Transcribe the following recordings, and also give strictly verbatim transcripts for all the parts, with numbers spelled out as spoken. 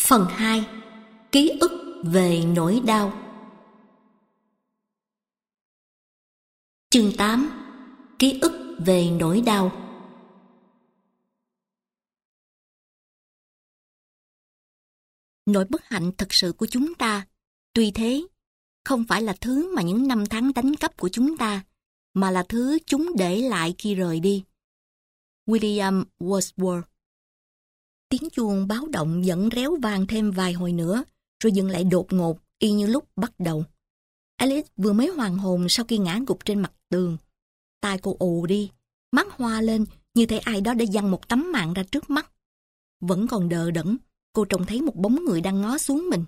Phần hai. Ký ức về nỗi đau. Chương tám. Ký ức về nỗi đau. Nỗi bất hạnh thật sự của chúng ta, tuy thế, không phải là thứ mà những năm tháng đánh cắp của chúng ta, mà là thứ chúng để lại khi rời đi. William Wordsworth. Tiếng chuông báo động vẫn réo vang thêm vài hồi nữa, rồi dừng lại đột ngột, y như lúc bắt đầu. Alice vừa mới hoàn hồn sau khi ngã gục trên mặt tường. Tai cô ù đi, mắt hoa lên như thể ai đó đã giăng một tấm màn ra trước mắt. Vẫn còn đờ đẫn, cô trông thấy một bóng người đang ngó xuống mình.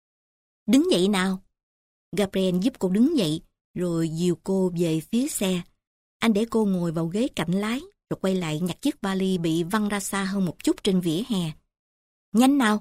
Đứng dậy nào. Gabriel giúp cô đứng dậy, rồi dìu cô về phía xe. Anh để cô ngồi vào ghế cạnh lái, rồi quay lại nhặt chiếc vali bị văng ra xa hơn một chút trên vỉa hè. Nhanh nào!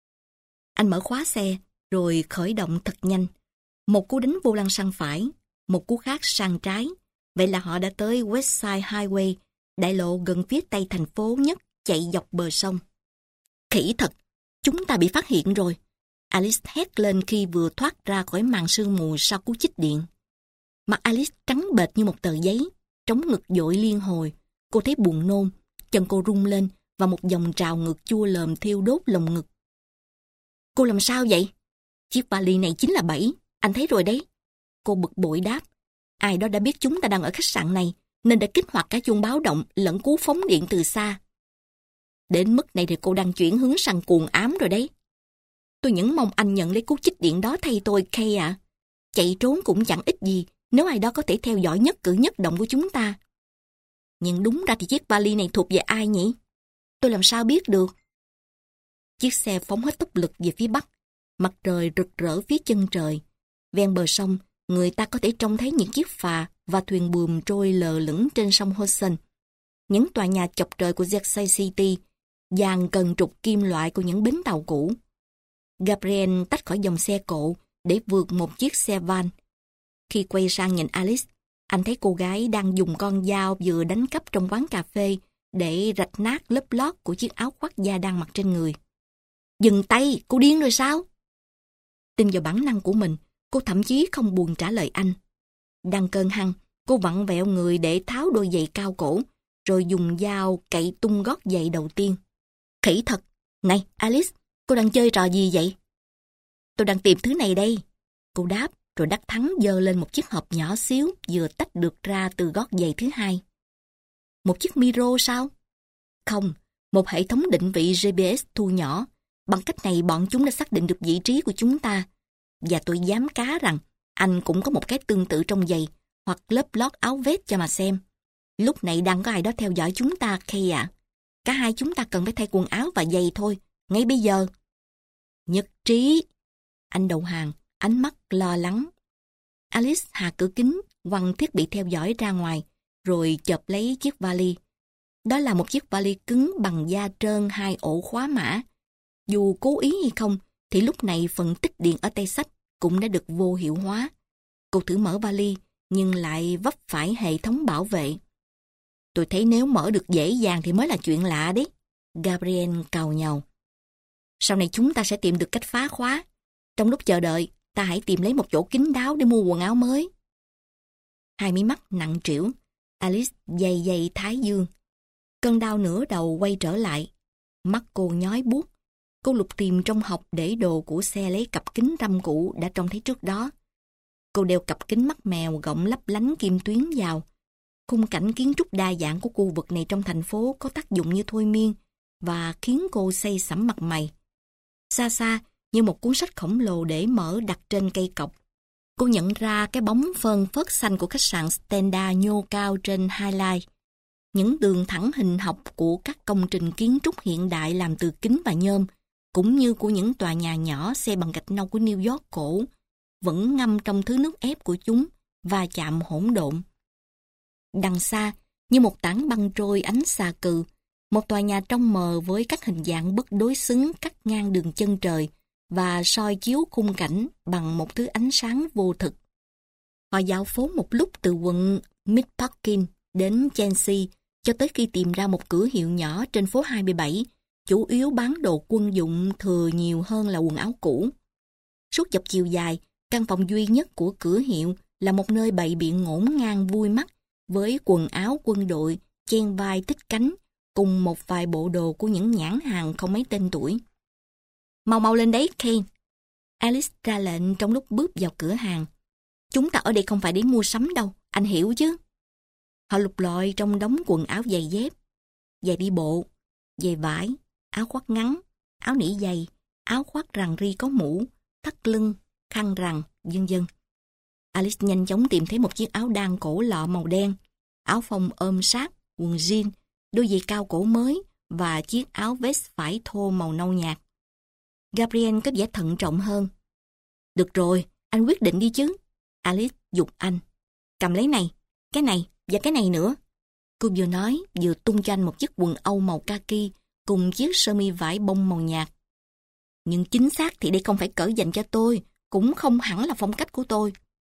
Anh mở khóa xe, rồi khởi động thật nhanh. Một cú đánh vô lăng sang phải, một cú khác sang trái. Vậy là họ đã tới Westside Highway, đại lộ gần phía tây thành phố nhất, chạy dọc bờ sông. Khỉ thật! Chúng ta bị phát hiện rồi! Alice hét lên khi vừa thoát ra khỏi màn sương mù sau cú chích điện. Mặt Alice trắng bệch như một tờ giấy, trống ngực dội liên hồi. Cô thấy buồn nôn, chân cô rung lên và một dòng trào ngược chua lờm thiêu đốt lồng ngực. Cô làm sao vậy? Chiếc vali này chính là bẫy, anh thấy rồi đấy. Cô bực bội đáp. Ai đó đã biết chúng ta đang ở khách sạn này, nên đã kích hoạt cả chuông báo động lẫn cú phóng điện từ xa. Đến mức này thì cô đang chuyển hướng sang cuồng ám rồi đấy. Tôi những mong anh nhận lấy cú chích điện đó thay tôi, Kay ạ. Chạy trốn cũng chẳng ích gì nếu ai đó có thể theo dõi nhất cử nhất động của chúng ta. Nhưng đúng ra thì chiếc vali này thuộc về ai nhỉ? Tôi làm sao biết được? Chiếc xe phóng hết tốc lực về phía bắc. Mặt trời rực rỡ phía chân trời. Ven bờ sông, người ta có thể trông thấy những chiếc phà và thuyền buồm trôi lờ lững trên sông Hudson. Những tòa nhà chọc trời của Jersey City, dàn cần trục kim loại của những bến tàu cũ. Gabriel tách khỏi dòng xe cộ để vượt một chiếc xe van. Khi quay sang nhìn Alice, anh thấy cô gái đang dùng con dao vừa đánh cắp trong quán cà phê để rạch nát lớp lót của chiếc áo khoác da đang mặc trên người. Dừng tay, cô điên rồi sao? Tin vào bản năng của mình, cô thậm chí không buồn trả lời anh. Đang cơn hăng, cô vặn vẹo người để tháo đôi giày cao cổ, rồi dùng dao cậy tung gót giày đầu tiên. Khỉ thật! Này, Alice, cô đang chơi trò gì vậy? Tôi đang tìm thứ này đây. Cô đáp, rồi đắc thắng giơ lên một chiếc hộp nhỏ xíu vừa tách được ra từ gót giày thứ hai. Một chiếc micro sao? Không, một hệ thống định vị giê pê ét thu nhỏ. Bằng cách này bọn chúng đã xác định được vị trí của chúng ta. Và tôi dám cá rằng anh cũng có một cái tương tự trong giày hoặc lớp lót áo vest cho mà xem. Lúc này đang có ai đó theo dõi chúng ta, Kay ạ. Cả hai chúng ta cần phải thay quần áo và giày thôi, ngay bây giờ. Nhất trí. Anh đầu hàng, ánh mắt lo lắng. Alice hạ cửa kính, quăng thiết bị theo dõi ra ngoài, rồi chộp lấy chiếc vali. Đó là một chiếc vali cứng bằng da trơn hai ổ khóa mã. Dù cố ý hay không, thì lúc này phần tích điện ở tay xách cũng đã được vô hiệu hóa. Cô thử mở vali, nhưng lại vấp phải hệ thống bảo vệ. Tôi thấy nếu mở được dễ dàng thì mới là chuyện lạ đấy. Gabriel càu nhàu. Sau này chúng ta sẽ tìm được cách phá khóa. Trong lúc chờ đợi, ta hãy tìm lấy một chỗ kín đáo để mua quần áo mới. Hai mí mắt nặng trĩu, Alice day day thái dương. Cơn đau nửa đầu quay trở lại. Mắt cô nhói buốt. Cô lục tìm trong hộc để đồ của xe lấy cặp kính râm cũ đã trông thấy trước đó. Cô đeo cặp kính mắt mèo gọng lấp lánh kim tuyến vào. Khung cảnh kiến trúc đa dạng của khu vực này trong thành phố có tác dụng như thôi miên và khiến cô say sẩm mặt mày. Xa xa, như một cuốn sách khổng lồ để mở đặt trên cây cọc. Cô nhận ra cái bóng phơn phớt xanh của khách sạn Stenda nhô cao trên Highline. Những đường thẳng hình học của các công trình kiến trúc hiện đại làm từ kính và nhôm, cũng như của những tòa nhà nhỏ xây bằng gạch nâu của New York cổ, vẫn ngâm trong thứ nước ép của chúng và chạm hỗn độn. Đằng xa, như một tảng băng trôi ánh xà cừ, một tòa nhà trong mờ với các hình dạng bất đối xứng cắt ngang đường chân trời và soi chiếu khung cảnh bằng một thứ ánh sáng vô thực. Họ dạo phố một lúc từ quận Meatpacking đến Chelsea cho tới khi tìm ra một cửa hiệu nhỏ trên phố hai mươi bảy, chủ yếu bán đồ quân dụng thừa nhiều hơn là quần áo cũ. Suốt dọc chiều dài, căn phòng duy nhất của cửa hiệu là một nơi bày biện ngổn ngang vui mắt với quần áo quân đội, chen vai tích cánh, cùng một vài bộ đồ của những nhãn hàng không mấy tên tuổi. Mau mau lên đấy, Kane. Alice ra lệnh trong lúc bước vào cửa hàng. Chúng ta ở đây không phải để mua sắm đâu, anh hiểu chứ? Họ lục lọi trong đống quần áo giày dép, giày đi bộ, giày vải, áo khoác ngắn, áo nỉ giày, áo khoác rằn ri có mũ, thắt lưng, khăn rằn, vân vân. Alice nhanh chóng tìm thấy một chiếc áo đan cổ lọ màu đen, áo phông ôm sát, quần jean, đôi giày cao cổ mới và chiếc áo vest vải thô màu nâu nhạt. Gabriel có vẻ thận trọng hơn. Được rồi, anh quyết định đi chứ. Alice giục anh. Cầm lấy này, cái này và cái này nữa. Cô vừa nói vừa tung cho anh một chiếc quần âu màu kaki cùng chiếc sơ mi vải bông màu nhạt. Nhưng chính xác thì đây không phải cỡ dành cho tôi, cũng không hẳn là phong cách của tôi.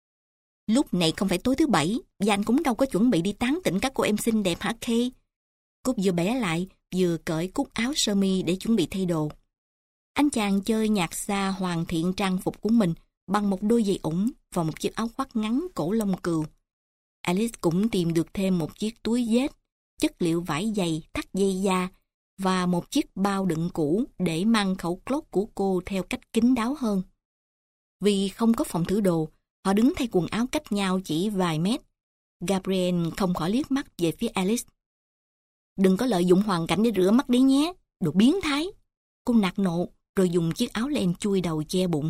Lúc này không phải tối thứ bảy, và anh cũng đâu có chuẩn bị đi tán tỉnh các cô em xinh đẹp hả Kay? Cúc vừa bẻ lại, vừa cởi cúc áo sơ mi để chuẩn bị thay đồ. Anh chàng chơi nhạc xa hoàn thiện trang phục của mình bằng một đôi giày ủng và một chiếc áo khoác ngắn cổ lông cừu. Alice cũng tìm được thêm một chiếc túi vết, chất liệu vải dày thắt dây da và một chiếc bao đựng cũ để mang khẩu clock của cô theo cách kín đáo hơn. Vì không có phòng thử đồ, họ đứng thay quần áo cách nhau chỉ vài mét. Gabriel không khỏi liếc mắt về phía Alice. Đừng có lợi dụng hoàn cảnh để rửa mắt đấy nhé, đồ biến thái. Cô nạt nộ rồi dùng chiếc áo len chui đầu che bụng.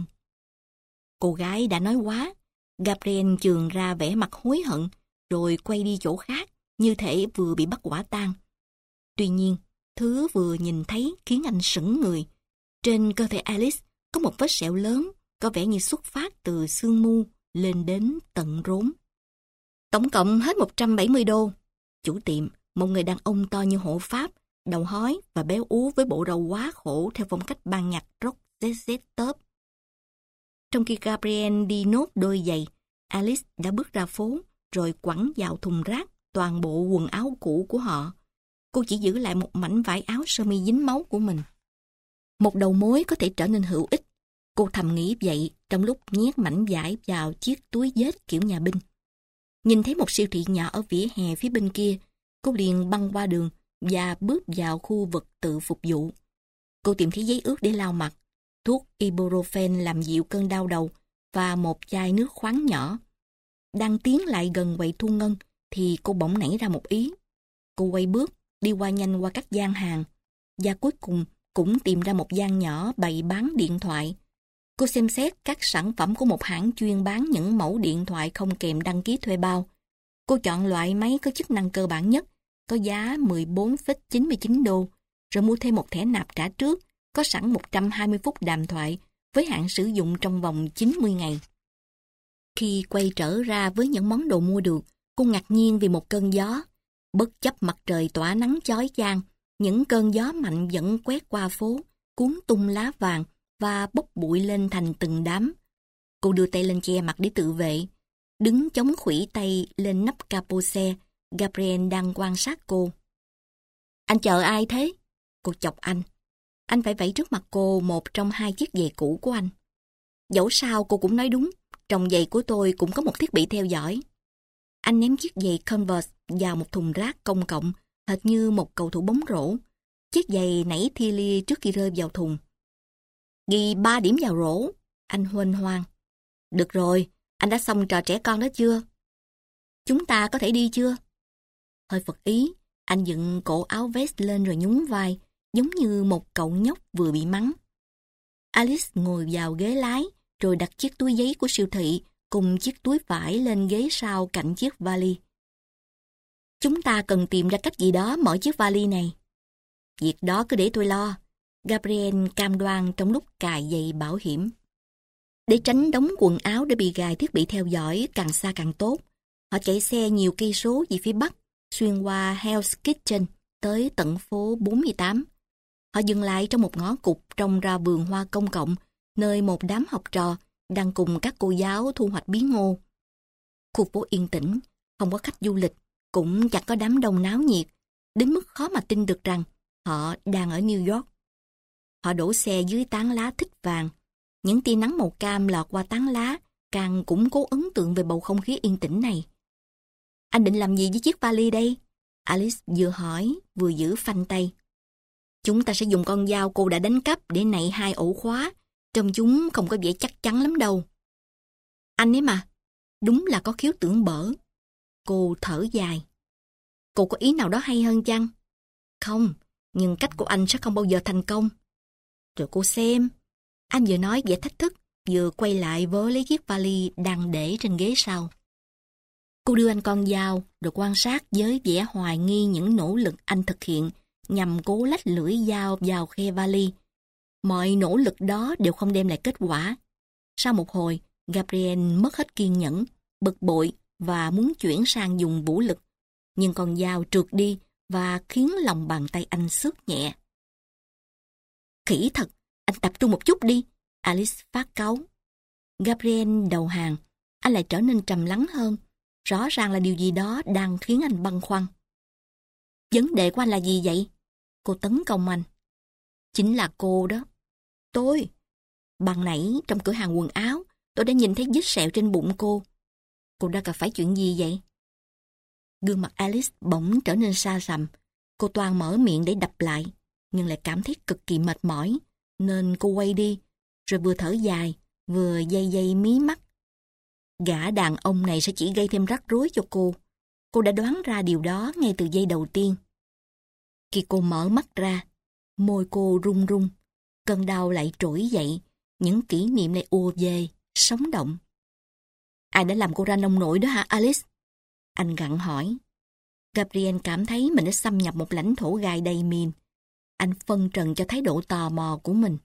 Cô gái đã nói quá. Gabriel chườn ra vẻ mặt hối hận rồi quay đi chỗ khác như thể vừa bị bắt quả tang. Tuy nhiên, thứ vừa nhìn thấy khiến anh sững người. Trên cơ thể Alice có một vết sẹo lớn có vẻ như xuất phát từ xương mu lên đến tận rốn. Tổng cộng hết một trăm bảy mươi đô. Chủ tiệm, một người đàn ông to như hộ Pháp, đầu hói và béo ú với bộ râu quá khổ theo phong cách ban nhạc rock zét zét top. Trong khi Gabriel đi nốt đôi giày, Alice đã bước ra phố rồi quẳng vào thùng rác toàn bộ quần áo cũ của họ. Cô chỉ giữ lại một mảnh vải áo sơ mi dính máu của mình. Một đầu mối có thể trở nên hữu ích. Cô thầm nghĩ vậy trong lúc nhét mảnh vải vào chiếc túi vết kiểu nhà binh. Nhìn thấy một siêu thị nhỏ ở vỉa hè phía bên kia, cô liền băng qua đường và bước vào khu vực tự phục vụ. Cô tìm thấy giấy ướt để lau mặt, thuốc ibuprofen làm dịu cơn đau đầu và một chai nước khoáng nhỏ. Đang tiến lại gần quầy thu ngân thì cô bỗng nảy ra một ý. Cô quay bước, đi qua nhanh qua các gian hàng và cuối cùng cũng tìm ra một gian nhỏ bày bán điện thoại. Cô xem xét các sản phẩm của một hãng chuyên bán những mẫu điện thoại không kèm đăng ký thuê bao. Cô chọn loại máy có chức năng cơ bản nhất, có giá mười bốn phẩy chín mươi chín đô, rồi mua thêm một thẻ nạp trả trước, có sẵn một trăm hai mươi phút đàm thoại, với hạn sử dụng trong vòng chín mươi ngày. Khi quay trở ra với những món đồ mua được, cô ngạc nhiên vì một cơn gió. Bất chấp mặt trời tỏa nắng chói chang, những cơn gió mạnh vẫn quét qua phố, cuốn tung lá vàng và bốc bụi lên thành từng đám. Cô đưa tay lên che mặt để tự vệ. Đứng chống khuỷu tay lên nắp capo xe, Gabriel đang quan sát cô. Anh chờ ai thế? Cô chọc anh. Anh phải vẫy trước mặt cô một trong hai chiếc giày cũ của anh. Dẫu sao cô cũng nói đúng, trong giày của tôi cũng có một thiết bị theo dõi. Anh ném chiếc giày Converse vào một thùng rác công cộng, hệt như một cầu thủ bóng rổ. Chiếc giày nảy thi li trước khi rơi vào thùng. Ghi ba điểm vào rổ, anh huênh hoang. Được rồi, anh đã xong trò trẻ con đó chưa? Chúng ta có thể đi chưa? Hơi phật ý, anh dựng cổ áo vest lên rồi nhún vai, giống như một cậu nhóc vừa bị mắng. Alice ngồi vào ghế lái, rồi đặt chiếc túi giấy của siêu thị cùng chiếc túi vải lên ghế sau cạnh chiếc vali. Chúng ta cần tìm ra cách gì đó mở chiếc vali này. Việc đó cứ để tôi lo. Gabriel cam đoan trong lúc cài dây bảo hiểm. Để tránh đống quần áo để bị gài thiết bị theo dõi càng xa càng tốt, họ chạy xe nhiều cây số về phía bắc, xuyên qua Hell's Kitchen tới tận phố bốn mươi tám. Họ dừng lại trong một ngõ cụt trông ra vườn hoa công cộng, nơi một đám học trò đang cùng các cô giáo thu hoạch bí ngô. Khu phố yên tĩnh, không có khách du lịch, cũng chẳng có đám đông náo nhiệt, đến mức khó mà tin được rằng họ đang ở New York. Họ đổ xe dưới tán lá thích vàng. Những tia nắng màu cam lọt qua tán lá càng củng cố ấn tượng về bầu không khí yên tĩnh này. Anh định làm gì với chiếc vali đây? Alice vừa hỏi, vừa giữ phanh tay. Chúng ta sẽ dùng con dao cô đã đánh cắp để nạy hai ổ khóa. Trông chúng không có vẻ chắc chắn lắm đâu. Anh ấy mà, đúng là có khiếu tưởng bở. Cô thở dài. Cô có ý nào đó hay hơn chăng? Không, nhưng cách của anh sẽ không bao giờ thành công. Rồi cô xem. Anh vừa nói vẻ thách thức, vừa quay lại vớ lấy chiếc vali đang để trên ghế sau. Cô đưa anh con dao, rồi quan sát với vẻ hoài nghi những nỗ lực anh thực hiện nhằm cố lách lưỡi dao vào khe vali. Mọi nỗ lực đó đều không đem lại kết quả. Sau một hồi, Gabriel mất hết kiên nhẫn, bực bội và muốn chuyển sang dùng vũ lực. Nhưng con dao trượt đi và khiến lòng bàn tay anh xước nhẹ. Khỉ thật, anh tập trung một chút đi, Alice phát cáu. Gabriel đầu hàng, anh lại trở nên trầm lắng hơn. Rõ ràng là điều gì đó đang khiến anh băn khoăn. Vấn đề của anh là gì vậy? Cô tấn công anh. Chính là cô đó. Tôi. Ban nãy trong cửa hàng quần áo, tôi đã nhìn thấy vết sẹo trên bụng cô. Cô đã gặp phải chuyện gì vậy? Gương mặt Alice bỗng trở nên xa sầm. Cô toan mở miệng để đập lại, nhưng lại cảm thấy cực kỳ mệt mỏi, nên cô quay đi, rồi vừa thở dài, vừa day day mí mắt. Gã đàn ông này sẽ chỉ gây thêm rắc rối cho cô. Cô đã đoán ra điều đó ngay từ giây đầu tiên. Khi cô mở mắt ra, môi cô run run, cơn đau lại trỗi dậy, những kỷ niệm lại ùa về, sống động. Ai đã làm cô ra nông nổi đó hả Alice? Anh gặng hỏi. Gabriel cảm thấy mình đã xâm nhập một lãnh thổ gai đầy mìn. Anh phân trần cho thái độ tò mò của mình.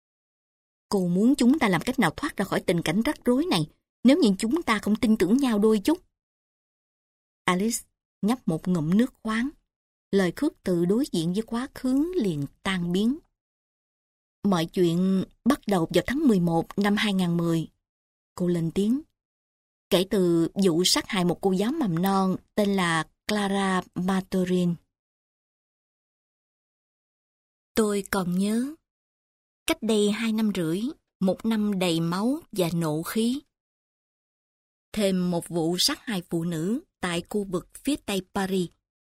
Cô muốn chúng ta làm cách nào thoát ra khỏi tình cảnh rắc rối này, nếu như chúng ta không tin tưởng nhau đôi chút. Alice nhấp một ngụm nước khoáng. Lời khước từ đối diện với quá khứ liền tan biến. Mọi chuyện bắt đầu vào tháng mười một năm hai không một không. Cô lên tiếng. Kể từ vụ sát hại một cô giáo mầm non tên là Clara Maturin. Tôi còn nhớ. Cách đây hai năm rưỡi, một năm đầy máu và nộ khí. Thêm một vụ sát hại phụ nữ tại khu vực phía tây Paris.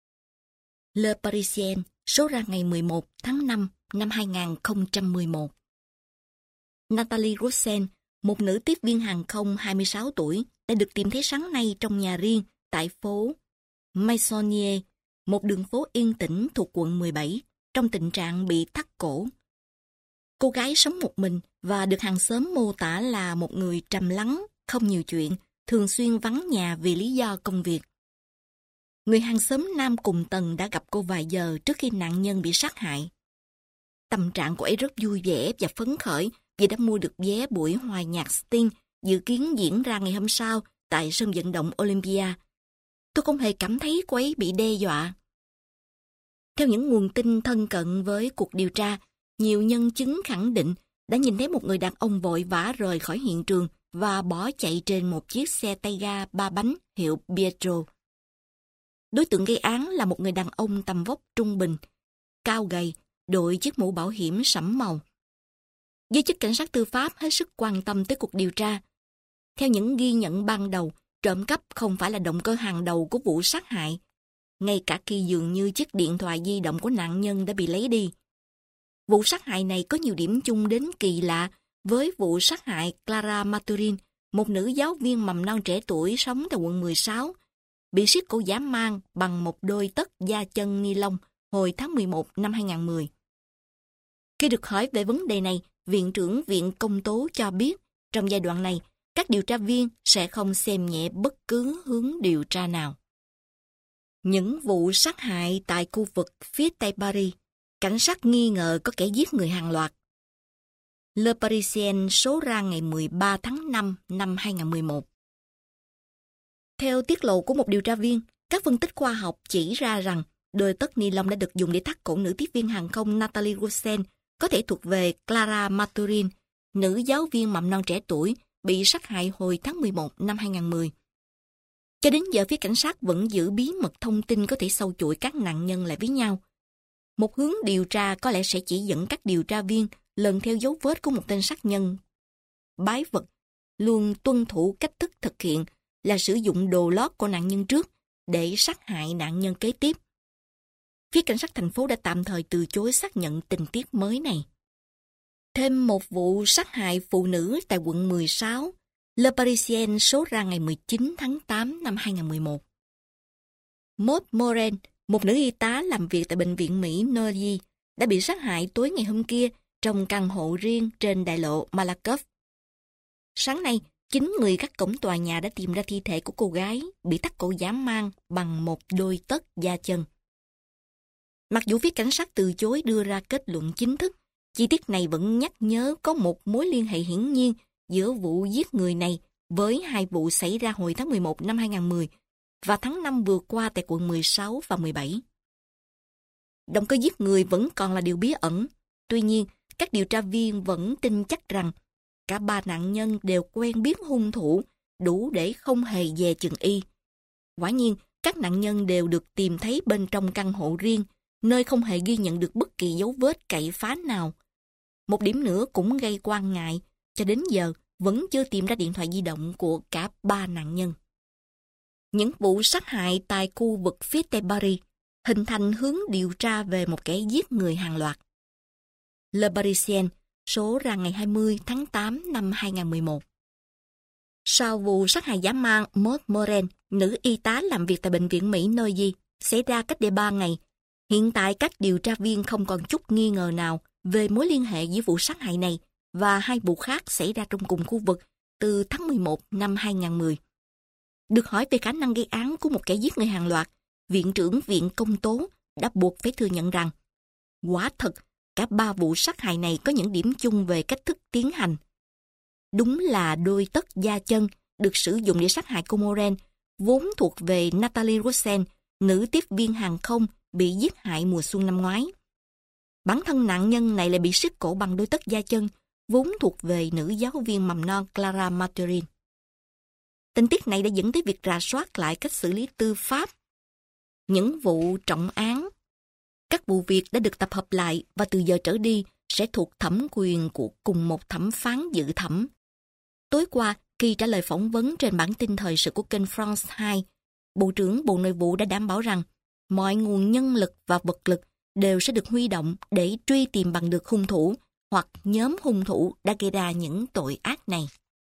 Le Parisien số ra ngày mười một tháng năm năm hai không một một. Nathalie Rosen, một nữ tiếp viên hàng không hai mươi sáu tuổi, đã được tìm thấy sáng nay trong nhà riêng tại phố Maisonnier, một đường phố yên tĩnh thuộc quận mười bảy, trong tình trạng bị thắt cổ. Cô gái sống một mình và được hàng xóm mô tả là một người trầm lắng, không nhiều chuyện, thường xuyên vắng nhà vì lý do công việc. Người hàng xóm nam cùng tầng đã gặp cô vài giờ trước khi nạn nhân bị sát hại. Tâm trạng của ấy rất vui vẻ và phấn khởi vì đã mua được vé buổi hòa nhạc Sting dự kiến diễn ra ngày hôm sau tại sân vận động Olympia. Tôi không hề cảm thấy cô ấy bị đe dọa. Theo những nguồn tin thân cận với cuộc điều tra, nhiều nhân chứng khẳng định đã nhìn thấy một người đàn ông vội vã rời khỏi hiện trường và bỏ chạy trên một chiếc xe tay ga ba bánh hiệu Pietro. Đối tượng gây án là một người đàn ông tầm vóc trung bình, cao gầy, đội chiếc mũ bảo hiểm sẫm màu. Giới chức cảnh sát tư pháp hết sức quan tâm tới cuộc điều tra. Theo những ghi nhận ban đầu, trộm cắp không phải là động cơ hàng đầu của vụ sát hại, ngay cả khi dường như chiếc điện thoại di động của nạn nhân đã bị lấy đi. Vụ sát hại này có nhiều điểm chung đến kỳ lạ với vụ sát hại Clara Maturin, một nữ giáo viên mầm non trẻ tuổi sống tại quận mười sáu, bị siết cổ dã man bằng một đôi tất da chân ni lông hồi tháng mười một năm hai không một không. Khi được hỏi về vấn đề này, Viện trưởng Viện Công tố cho biết trong giai đoạn này, các điều tra viên sẽ không xem nhẹ bất cứ hướng điều tra nào. Những vụ sát hại tại khu vực phía tây Paris, cảnh sát nghi ngờ có kẻ giết người hàng loạt. Le Parisien số ra ngày mười ba tháng năm năm hai không một một. Theo tiết lộ của một điều tra viên, các phân tích khoa học chỉ ra rằng đôi tất ni lông đã được dùng để thắt cổ nữ tiếp viên hàng không Nathalie Rosen có thể thuộc về Clara Maturin, nữ giáo viên mầm non trẻ tuổi bị sát hại hồi tháng mười một năm hai không một không. Cho đến giờ, phía cảnh sát vẫn giữ bí mật thông tin có thể sâu chuỗi các nạn nhân lại với nhau. Một hướng điều tra có lẽ sẽ chỉ dẫn các điều tra viên lần theo dấu vết của một tên sát nhân bái vật, luôn tuân thủ cách thức thực hiện là sử dụng đồ lót của nạn nhân trước để sát hại nạn nhân kế tiếp. Phía cảnh sát thành phố đã tạm thời từ chối xác nhận tình tiết mới này. Thêm một vụ sát hại phụ nữ tại quận mười sáu, Le Parisien số ra ngày mười chín tháng tám năm hai nghìn không trăm mười một. Maud Morin, một nữ y tá làm việc tại bệnh viện Mỹ Neuilly, đã bị sát hại tối ngày hôm kia trong căn hộ riêng trên đại lộ Malakoff. Sáng nay, chín người gác cổng tòa nhà đã tìm ra thi thể của cô gái bị thắt cổ dã man bằng một đôi tất da chân. Mặc dù phía cảnh sát từ chối đưa ra kết luận chính thức, chi tiết này vẫn nhắc nhớ có một mối liên hệ hiển nhiên giữa vụ giết người này với hai vụ xảy ra hồi tháng mười một năm hai nghìn không trăm mười và tháng năm vừa qua tại quận mười sáu và mười bảy. Động cơ giết người vẫn còn là điều bí ẩn. Tuy nhiên, các điều tra viên vẫn tin chắc rằng cả ba nạn nhân đều quen biết hung thủ đủ để không hề dè chừng y. Quả nhiên, các nạn nhân đều được tìm thấy bên trong căn hộ riêng, nơi không hề ghi nhận được bất kỳ dấu vết cậy phá nào. Một điểm nữa cũng gây quan ngại, cho đến giờ vẫn chưa tìm ra điện thoại di động của cả ba nạn nhân. Những vụ sát hại tại khu vực phía Tây Paris hình thành hướng điều tra về một kẻ giết người hàng loạt. Le Parisien số ra ngày hai mươi tháng tám năm hai nghìn không trăm mười một. Sau vụ sát hại dã man Maud Morin, nữ y tá làm việc tại bệnh viện Mỹ Neuilly, xảy ra cách đây ba ngày, hiện tại các điều tra viên không còn chút nghi ngờ nào về mối liên hệ giữa vụ sát hại này và hai vụ khác xảy ra trong cùng khu vực từ tháng mười một năm hai nghìn không trăm mười. Được hỏi về khả năng gây án của một kẻ giết người hàng loạt, Viện trưởng Viện Công tố đã buộc phải thừa nhận rằng quả thật cả ba vụ sát hại này có những điểm chung về cách thức tiến hành. Đúng là đôi tất da chân được sử dụng để sát hại cô Morin vốn thuộc về Nathalie Rosen, nữ tiếp viên hàng không bị giết hại mùa xuân năm ngoái. Bản thân nạn nhân này lại bị siết cổ bằng đôi tất da chân vốn thuộc về nữ giáo viên mầm non Clara Maturin. Tình tiết này đã dẫn tới việc rà soát lại cách xử lý tư pháp. Những vụ trọng án, các vụ việc đã được tập hợp lại và từ giờ trở đi sẽ thuộc thẩm quyền của cùng một thẩm phán dự thẩm. Tối qua, khi trả lời phỏng vấn trên bản tin thời sự của kênh France hai, Bộ trưởng Bộ Nội vụ đã đảm bảo rằng mọi nguồn nhân lực và vật lực đều sẽ được huy động để truy tìm bằng được hung thủ hoặc nhóm hung thủ đã gây ra những tội ác này.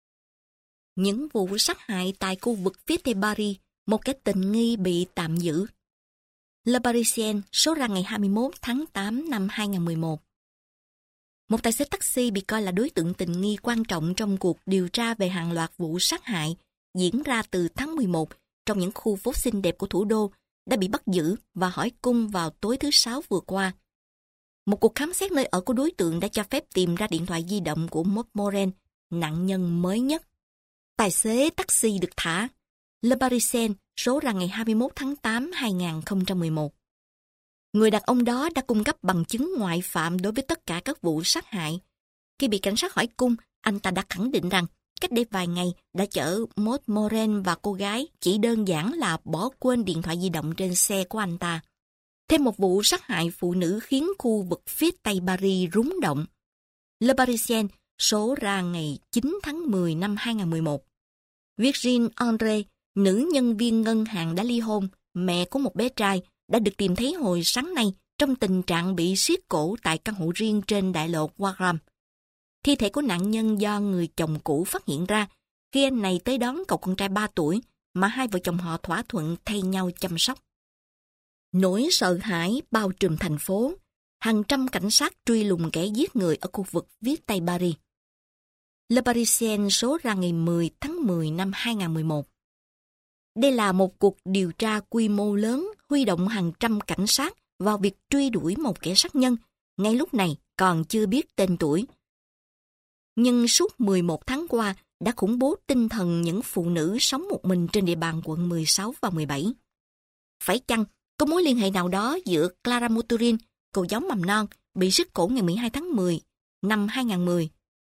Những vụ sát hại tại khu vực phía Tây Paris, một kẻ tình nghi bị tạm giữ. Le Parisien số ra ngày hai mươi mốt tháng tám năm hai nghìn không trăm mười một. Một tài xế taxi bị coi là đối tượng tình nghi quan trọng trong cuộc điều tra về hàng loạt vụ sát hại diễn ra từ tháng mười một trong những khu phố xinh đẹp của thủ đô đã bị bắt giữ và hỏi cung vào tối thứ Sáu vừa qua. Một cuộc khám xét nơi ở của đối tượng đã cho phép tìm ra điện thoại di động của Maud Morin, nạn nhân mới nhất. Tài xế taxi được thả. Le Parisien số ra ngày hai mươi mốt tháng tám năm hai nghìn không trăm mười một. Người đàn ông đó đã cung cấp bằng chứng ngoại phạm đối với tất cả các vụ sát hại. Khi bị cảnh sát hỏi cung, anh ta đã khẳng định rằng cách đây vài ngày đã chở Maud Morin và cô gái chỉ đơn giản là bỏ quên điện thoại di động trên xe của anh ta. Thêm một vụ sát hại phụ nữ khiến khu vực phía Tây Paris rúng động. Le Parisien số ra ngày chín tháng mười năm hai nghìn không trăm mười một. Virginie Andre, nữ nhân viên ngân hàng đã ly hôn, mẹ của một bé trai, đã được tìm thấy hồi sáng nay trong tình trạng bị siết cổ tại căn hộ riêng trên đại lộ Wagram. Thi thể của nạn nhân do người chồng cũ phát hiện ra khi anh này tới đón cậu con trai ba tuổi mà hai vợ chồng họ thỏa thuận thay nhau chăm sóc. Nỗi sợ hãi bao trùm thành phố, hàng trăm cảnh sát truy lùng kẻ giết người ở khu vực phía Tây Paris. Le Parisien số ra ngày mười tháng mười năm hai nghìn không trăm mười một. Đây là một cuộc điều tra quy mô lớn huy động hàng trăm cảnh sát vào việc truy đuổi một kẻ sát nhân, ngay lúc này còn chưa biết tên tuổi. Nhưng suốt mười một tháng qua đã khủng bố tinh thần những phụ nữ sống một mình trên địa bàn quận mười sáu và mười bảy. Phải chăng có mối liên hệ nào đó giữa Clara Maturin, cô giáo mầm non, bị siết cổ ngày mười hai tháng mười năm hai nghìn không trăm mười,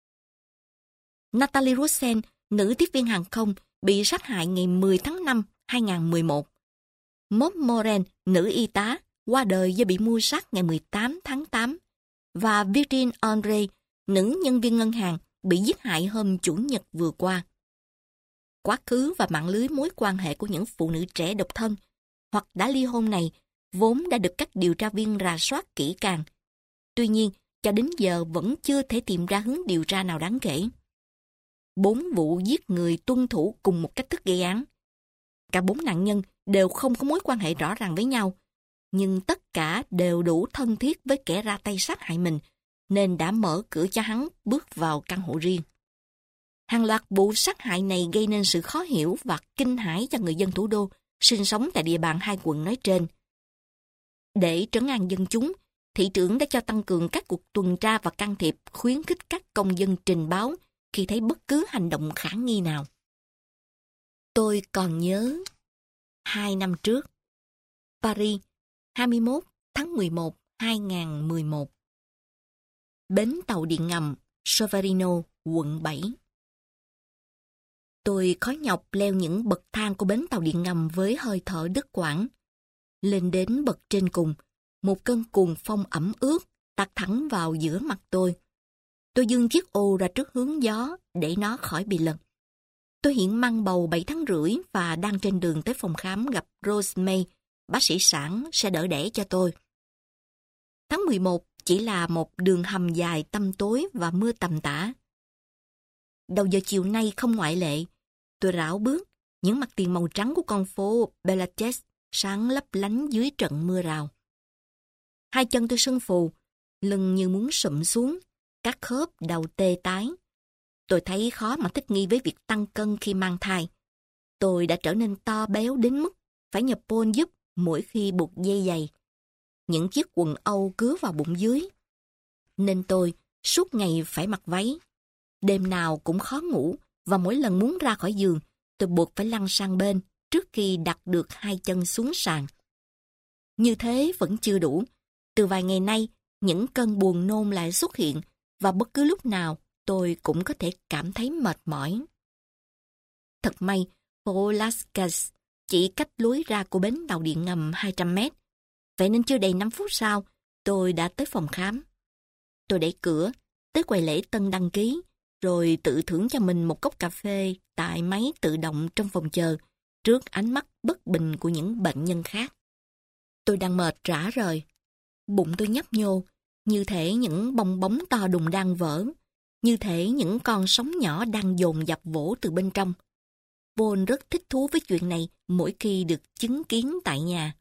Nathalie Rosen, nữ tiếp viên hàng không, bị sát hại ngày mười tháng năm hai nghìn không trăm mười một. Maud Morin, nữ y tá, qua đời do bị mưu sát ngày mười tám tháng tám. Và Virginie Andre, nữ nhân viên ngân hàng bị giết hại hôm Chủ nhật vừa qua. Quá khứ và mạng lưới mối quan hệ của những phụ nữ trẻ độc thân hoặc đã ly hôn này vốn đã được các điều tra viên rà soát kỹ càng. Tuy nhiên, cho đến giờ vẫn chưa thể tìm ra hướng điều tra nào đáng kể. Bốn vụ giết người tuân thủ cùng một cách thức gây án. Cả bốn nạn nhân đều không có mối quan hệ rõ ràng với nhau, nhưng tất cả đều đủ thân thiết với kẻ ra tay sát hại mình, nên đã mở cửa cho hắn bước vào căn hộ riêng. Hàng loạt vụ sát hại này gây nên sự khó hiểu và kinh hãi cho người dân thủ đô sinh sống tại địa bàn hai quận nói trên. Để trấn an dân chúng, thị trưởng đã cho tăng cường các cuộc tuần tra và can thiệp, khuyến khích các công dân trình báo khi thấy bất cứ hành động khả nghi nào. Tôi còn nhớ hai năm trước, Paris, hai mươi mốt tháng mười một năm hai nghìn không trăm mười một. Bến tàu điện ngầm Sovarino, quận bảy. Tôi khó nhọc leo những bậc thang của bến tàu điện ngầm với hơi thở đứt quãng. Lên đến bậc trên cùng, một cơn cuồng phong ẩm ướt tạt thẳng vào giữa mặt tôi. Tôi giương chiếc ô ra trước hướng gió để nó khỏi bị lật. Tôi hiện mang bầu bảy tháng rưỡi và đang trên đường tới phòng khám gặp Rose May, bác sĩ sản sẽ đỡ đẻ cho tôi. Tháng mười một chỉ là một đường hầm dài tăm tối và mưa tầm tã. Đầu giờ chiều nay không ngoại lệ, tôi rảo bước, những mặt tiền màu trắng của con phố Bellaches sáng lấp lánh dưới trận mưa rào. Hai chân tôi sưng phù, lưng như muốn sụm xuống, các khớp đầu tê tái. Tôi thấy khó mà thích nghi với việc tăng cân khi mang thai. Tôi đã trở nên to béo đến mức phải nhờ Paul giúp mỗi khi buộc dây giày. Những chiếc quần Âu cứa vào bụng dưới. Nên tôi suốt ngày phải mặc váy. Đêm nào cũng khó ngủ và mỗi lần muốn ra khỏi giường, tôi buộc phải lăn sang bên trước khi đặt được hai chân xuống sàn. Như thế vẫn chưa đủ. Từ vài ngày nay, những cơn buồn nôn lại xuất hiện và bất cứ lúc nào tôi cũng có thể cảm thấy mệt mỏi. Thật may, phố Las Cases chỉ cách lối ra của bến tàu điện ngầm hai trăm mét. Vậy nên chưa đầy năm phút sau, tôi đã tới phòng khám. Tôi đẩy cửa, tới quầy lễ tân đăng ký, rồi tự thưởng cho mình một cốc cà phê tại máy tự động trong phòng chờ, trước ánh mắt bất bình của những bệnh nhân khác. Tôi đang mệt rã rời. Bụng tôi nhấp nhô, như thể những bong bóng to đùng đang vỡ, như thể những con sóng nhỏ đang dồn dập vỗ từ bên trong. Paul rất thích thú với chuyện này mỗi khi được chứng kiến tại nhà.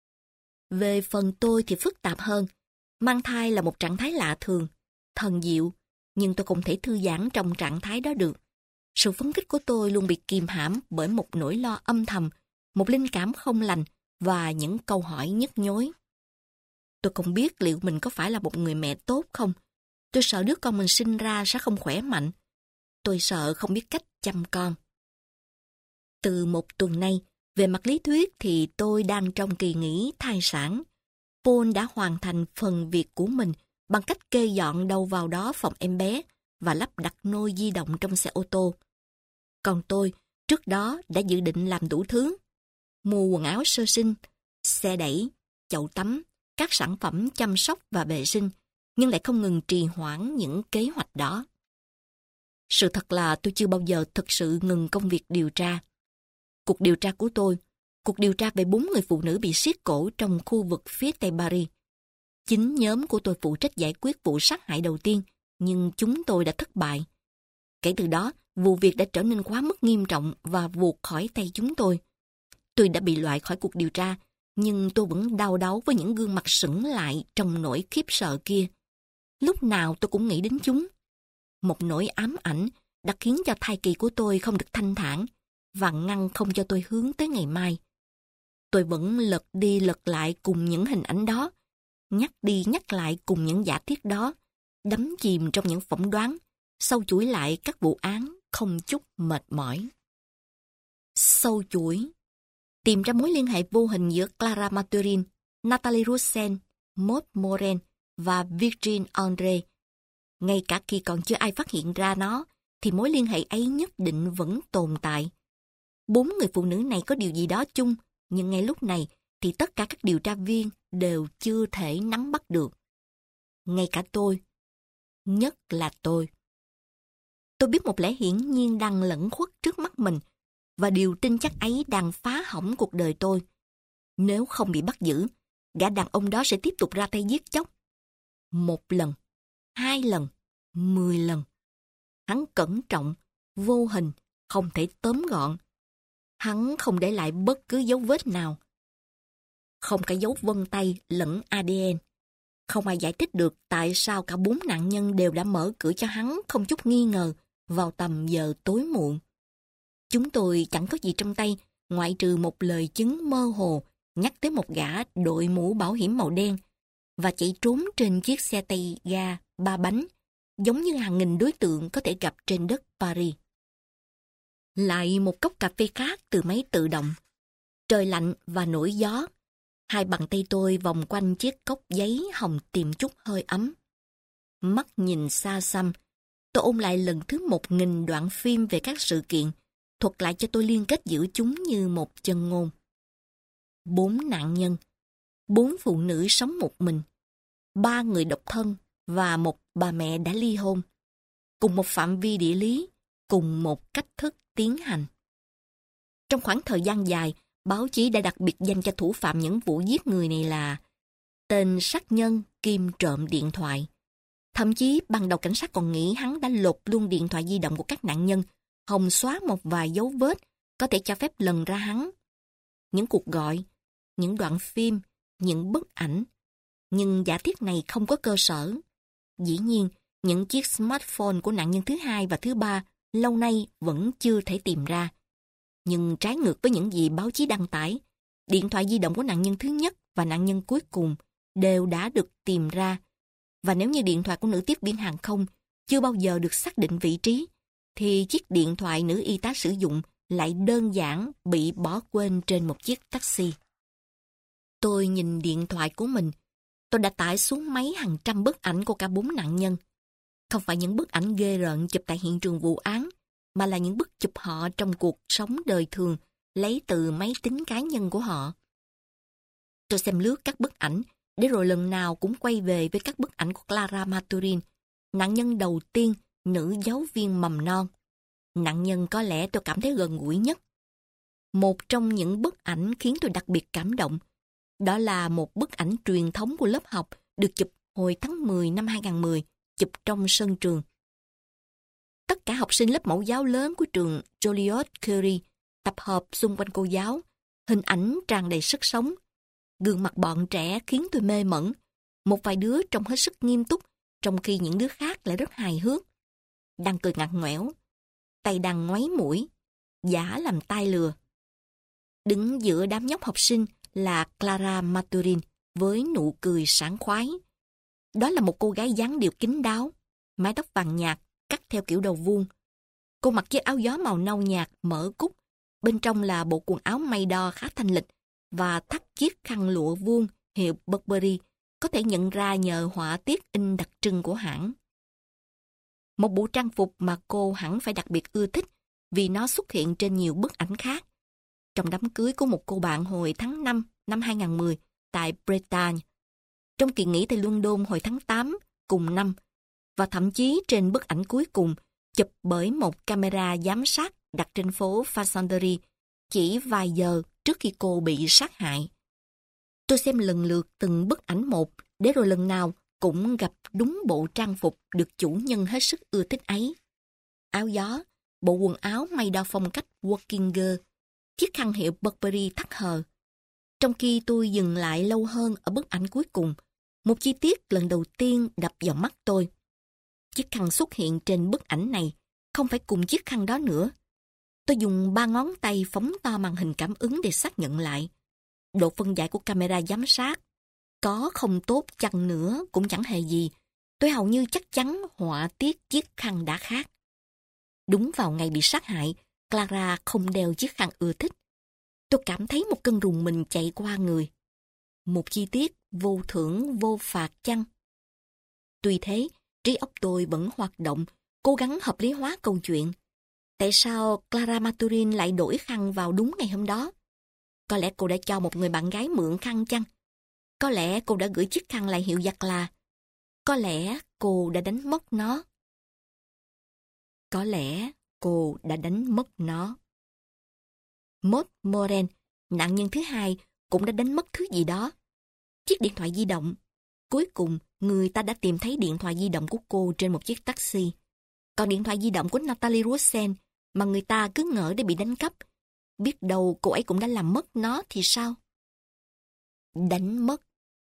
Về phần tôi thì phức tạp hơn. Mang thai là một trạng thái lạ thường, thần diệu, nhưng tôi không thể thư giãn trong trạng thái đó được. Sự phấn khích của tôi luôn bị kìm hãm bởi một nỗi lo âm thầm, một linh cảm không lành và những câu hỏi nhức nhối. Tôi không biết liệu mình có phải là một người mẹ tốt không. Tôi sợ đứa con mình sinh ra sẽ không khỏe mạnh. Tôi sợ không biết cách chăm con. Từ một tuần nay, về mặt lý thuyết thì tôi đang trong kỳ nghỉ thai sản. Paul đã hoàn thành phần việc của mình bằng cách kê dọn đâu vào đó phòng em bé và lắp đặt nôi di động trong xe ô tô. Còn tôi, trước đó đã dự định làm đủ thứ. Mua quần áo sơ sinh, xe đẩy, chậu tắm, các sản phẩm chăm sóc và vệ sinh, nhưng lại không ngừng trì hoãn những kế hoạch đó. Sự thật là tôi chưa bao giờ thực sự ngừng công việc điều tra. Cuộc điều tra của tôi, cuộc điều tra về bốn người phụ nữ bị siết cổ trong khu vực phía tây Paris. Chính nhóm của tôi phụ trách giải quyết vụ sát hại đầu tiên, nhưng chúng tôi đã thất bại. Kể từ đó, vụ việc đã trở nên quá mức nghiêm trọng và vụt khỏi tay chúng tôi. Tôi đã bị loại khỏi cuộc điều tra, nhưng tôi vẫn đau đáu với những gương mặt sững lại trong nỗi khiếp sợ kia. Lúc nào tôi cũng nghĩ đến chúng. Một nỗi ám ảnh đã khiến cho thai kỳ của tôi không được thanh thản và ngăn không cho tôi hướng tới ngày mai. Tôi vẫn lật đi lật lại cùng những hình ảnh đó, nhắc đi nhắc lại cùng những giả thiết đó, đắm chìm trong những phỏng đoán, sâu chuỗi lại các vụ án không chút mệt mỏi. Sâu chuỗi. Tìm ra mối liên hệ vô hình giữa Clara Maturin, Natalie Roussel, Maud Moren và Virginie Andre. Ngay cả khi còn chưa ai phát hiện ra nó, thì mối liên hệ ấy nhất định vẫn tồn tại. Bốn người phụ nữ này có điều gì đó chung, nhưng ngay lúc này thì tất cả các điều tra viên đều chưa thể nắm bắt được. Ngay cả tôi. nhất là tôi. Tôi biết một lẽ hiển nhiên đang lẩn khuất trước mắt mình, và điều tin chắc ấy đang phá hỏng cuộc đời tôi. Nếu không bị bắt giữ, gã đàn ông đó sẽ tiếp tục ra tay giết chóc. Một lần, hai lần, mười lần. Hắn cẩn trọng, vô hình, không thể tóm gọn. Hắn không để lại bất cứ dấu vết nào. Không cả dấu vân tay lẫn a đê en. Không ai giải thích được tại sao cả bốn nạn nhân đều đã mở cửa cho hắn không chút nghi ngờ vào tầm giờ tối muộn. Chúng tôi chẳng có gì trong tay ngoại trừ một lời chứng mơ hồ nhắc tới một gã đội mũ bảo hiểm màu đen và chạy trốn trên chiếc xe tay ga ba bánh, giống như hàng nghìn đối tượng có thể gặp trên đất Paris. Lại một cốc cà phê khác từ máy tự động. Trời lạnh và nổi gió. Hai bàn tay tôi vòng quanh chiếc cốc giấy hồng tìm chút hơi ấm. Mắt nhìn xa xăm, tôi ôn lại lần thứ một nghìn đoạn phim về các sự kiện, thuật lại cho tôi liên kết giữa chúng như một chân ngôn. Bốn nạn nhân, bốn phụ nữ sống một mình, ba người độc thân và một bà mẹ đã ly hôn, cùng một phạm vi địa lý, cùng một cách thức tiến hành. Trong khoảng thời gian dài, báo chí đã đặc biệt danh cho thủ phạm những vụ giết người này là tên sát nhân kim trộm điện thoại. Thậm chí ban đầu cảnh sát còn nghĩ hắn đã lột luôn điện thoại di động của các nạn nhân, hòng xóa một vài dấu vết có thể cho phép lần ra hắn. Những cuộc gọi, những đoạn phim, những bức ảnh. Nhưng giả thiết này không có cơ sở. Dĩ nhiên, những chiếc smartphone của nạn nhân thứ hai và thứ ba lâu nay vẫn chưa thể tìm ra. Nhưng trái ngược với những gì báo chí đăng tải, điện thoại di động của nạn nhân thứ nhất và nạn nhân cuối cùng đều đã được tìm ra. Và nếu như điện thoại của nữ tiếp viên hàng không chưa bao giờ được xác định vị trí, thì chiếc điện thoại nữ y tá sử dụng lại đơn giản bị bỏ quên trên một chiếc taxi. Tôi nhìn điện thoại của mình. Tôi đã tải xuống máy hàng trăm bức ảnh của cả bốn nạn nhân. Không phải những bức ảnh ghê rợn chụp tại hiện trường vụ án, mà là những bức chụp họ trong cuộc sống đời thường, lấy từ máy tính cá nhân của họ. Tôi xem lướt các bức ảnh, để rồi lần nào cũng quay về với các bức ảnh của Clara Maturin, nạn nhân đầu tiên, nữ giáo viên mầm non. Nạn nhân có lẽ tôi cảm thấy gần gũi nhất. Một trong những bức ảnh khiến tôi đặc biệt cảm động, đó là một bức ảnh truyền thống của lớp học được chụp hồi tháng mười năm hai không một không, chụp trong sân trường. Tất cả học sinh lớp mẫu giáo lớn của trường Joliot Curie tập hợp xung quanh cô giáo, hình ảnh tràn đầy sức sống. Gương mặt bọn trẻ khiến tôi mê mẩn. Một vài đứa trông hết sức nghiêm túc, trong khi những đứa khác lại rất hài hước. Đang cười ngặt nghẽo, tay đang ngoáy mũi, giả làm tai lừa. Đứng giữa đám nhóc học sinh là Clara Maturin với nụ cười sảng khoái. Đó là một cô gái dáng điệu kín đáo, mái tóc vàng nhạt, cắt theo kiểu đầu vuông. Cô mặc chiếc áo gió màu nâu nhạt, mở cúc. Bên trong là bộ quần áo may đo khá thanh lịch và thắt chiếc khăn lụa vuông hiệu Burberry, có thể nhận ra nhờ họa tiết in đặc trưng của hãng. Một bộ trang phục mà cô hẳn phải đặc biệt ưa thích vì nó xuất hiện trên nhiều bức ảnh khác. Trong đám cưới của một cô bạn hồi tháng năm năm hai không một không tại Bretagne, trong kỳ nghỉ tại London hồi tháng tám cùng năm, và thậm chí trên bức ảnh cuối cùng chụp bởi một camera giám sát đặt trên phố Façanderie chỉ vài giờ trước khi cô bị sát hại. Tôi xem lần lượt từng bức ảnh một, để rồi lần nào cũng gặp đúng bộ trang phục được chủ nhân hết sức ưa thích ấy. Áo gió, bộ quần áo may đo phong cách working girl, chiếc khăn hiệu Burberry thắt hờ. Trong khi tôi dừng lại lâu hơn ở bức ảnh cuối cùng, một chi tiết lần đầu tiên đập vào mắt tôi. Chiếc khăn xuất hiện trên bức ảnh này không phải cùng chiếc khăn đó nữa. Tôi dùng ba ngón tay phóng to màn hình cảm ứng để xác nhận lại. Độ phân giải của camera giám sát có không tốt chăng nữa cũng chẳng hề gì. Tôi hầu như chắc chắn họa tiết chiếc khăn đã khác. Đúng vào ngày bị sát hại, Clara không đeo chiếc khăn ưa thích. Tôi cảm thấy một cơn rùng mình chạy qua người. Một chi tiết vô thưởng vô phạt chăng? Tuy thế, trí óc tôi vẫn hoạt động, cố gắng hợp lý hóa câu chuyện. Tại sao Clara Maturin lại đổi khăn vào đúng ngày hôm đó? Có lẽ cô đã cho một người bạn gái mượn khăn chăng? Có lẽ cô đã gửi chiếc khăn lại hiệu giặt là. Có lẽ cô đã đánh mất nó. Có lẽ cô đã đánh mất nó. Maud Moran, nạn nhân thứ hai, cũng đã đánh mất thứ gì đó. Chiếc điện thoại di động. Cuối cùng, người ta đã tìm thấy điện thoại di động của cô trên một chiếc taxi. Còn điện thoại di động của Natalie Rosen mà người ta cứ ngỡ để bị đánh cắp, biết đâu cô ấy cũng đã làm mất nó thì sao? Đánh mất.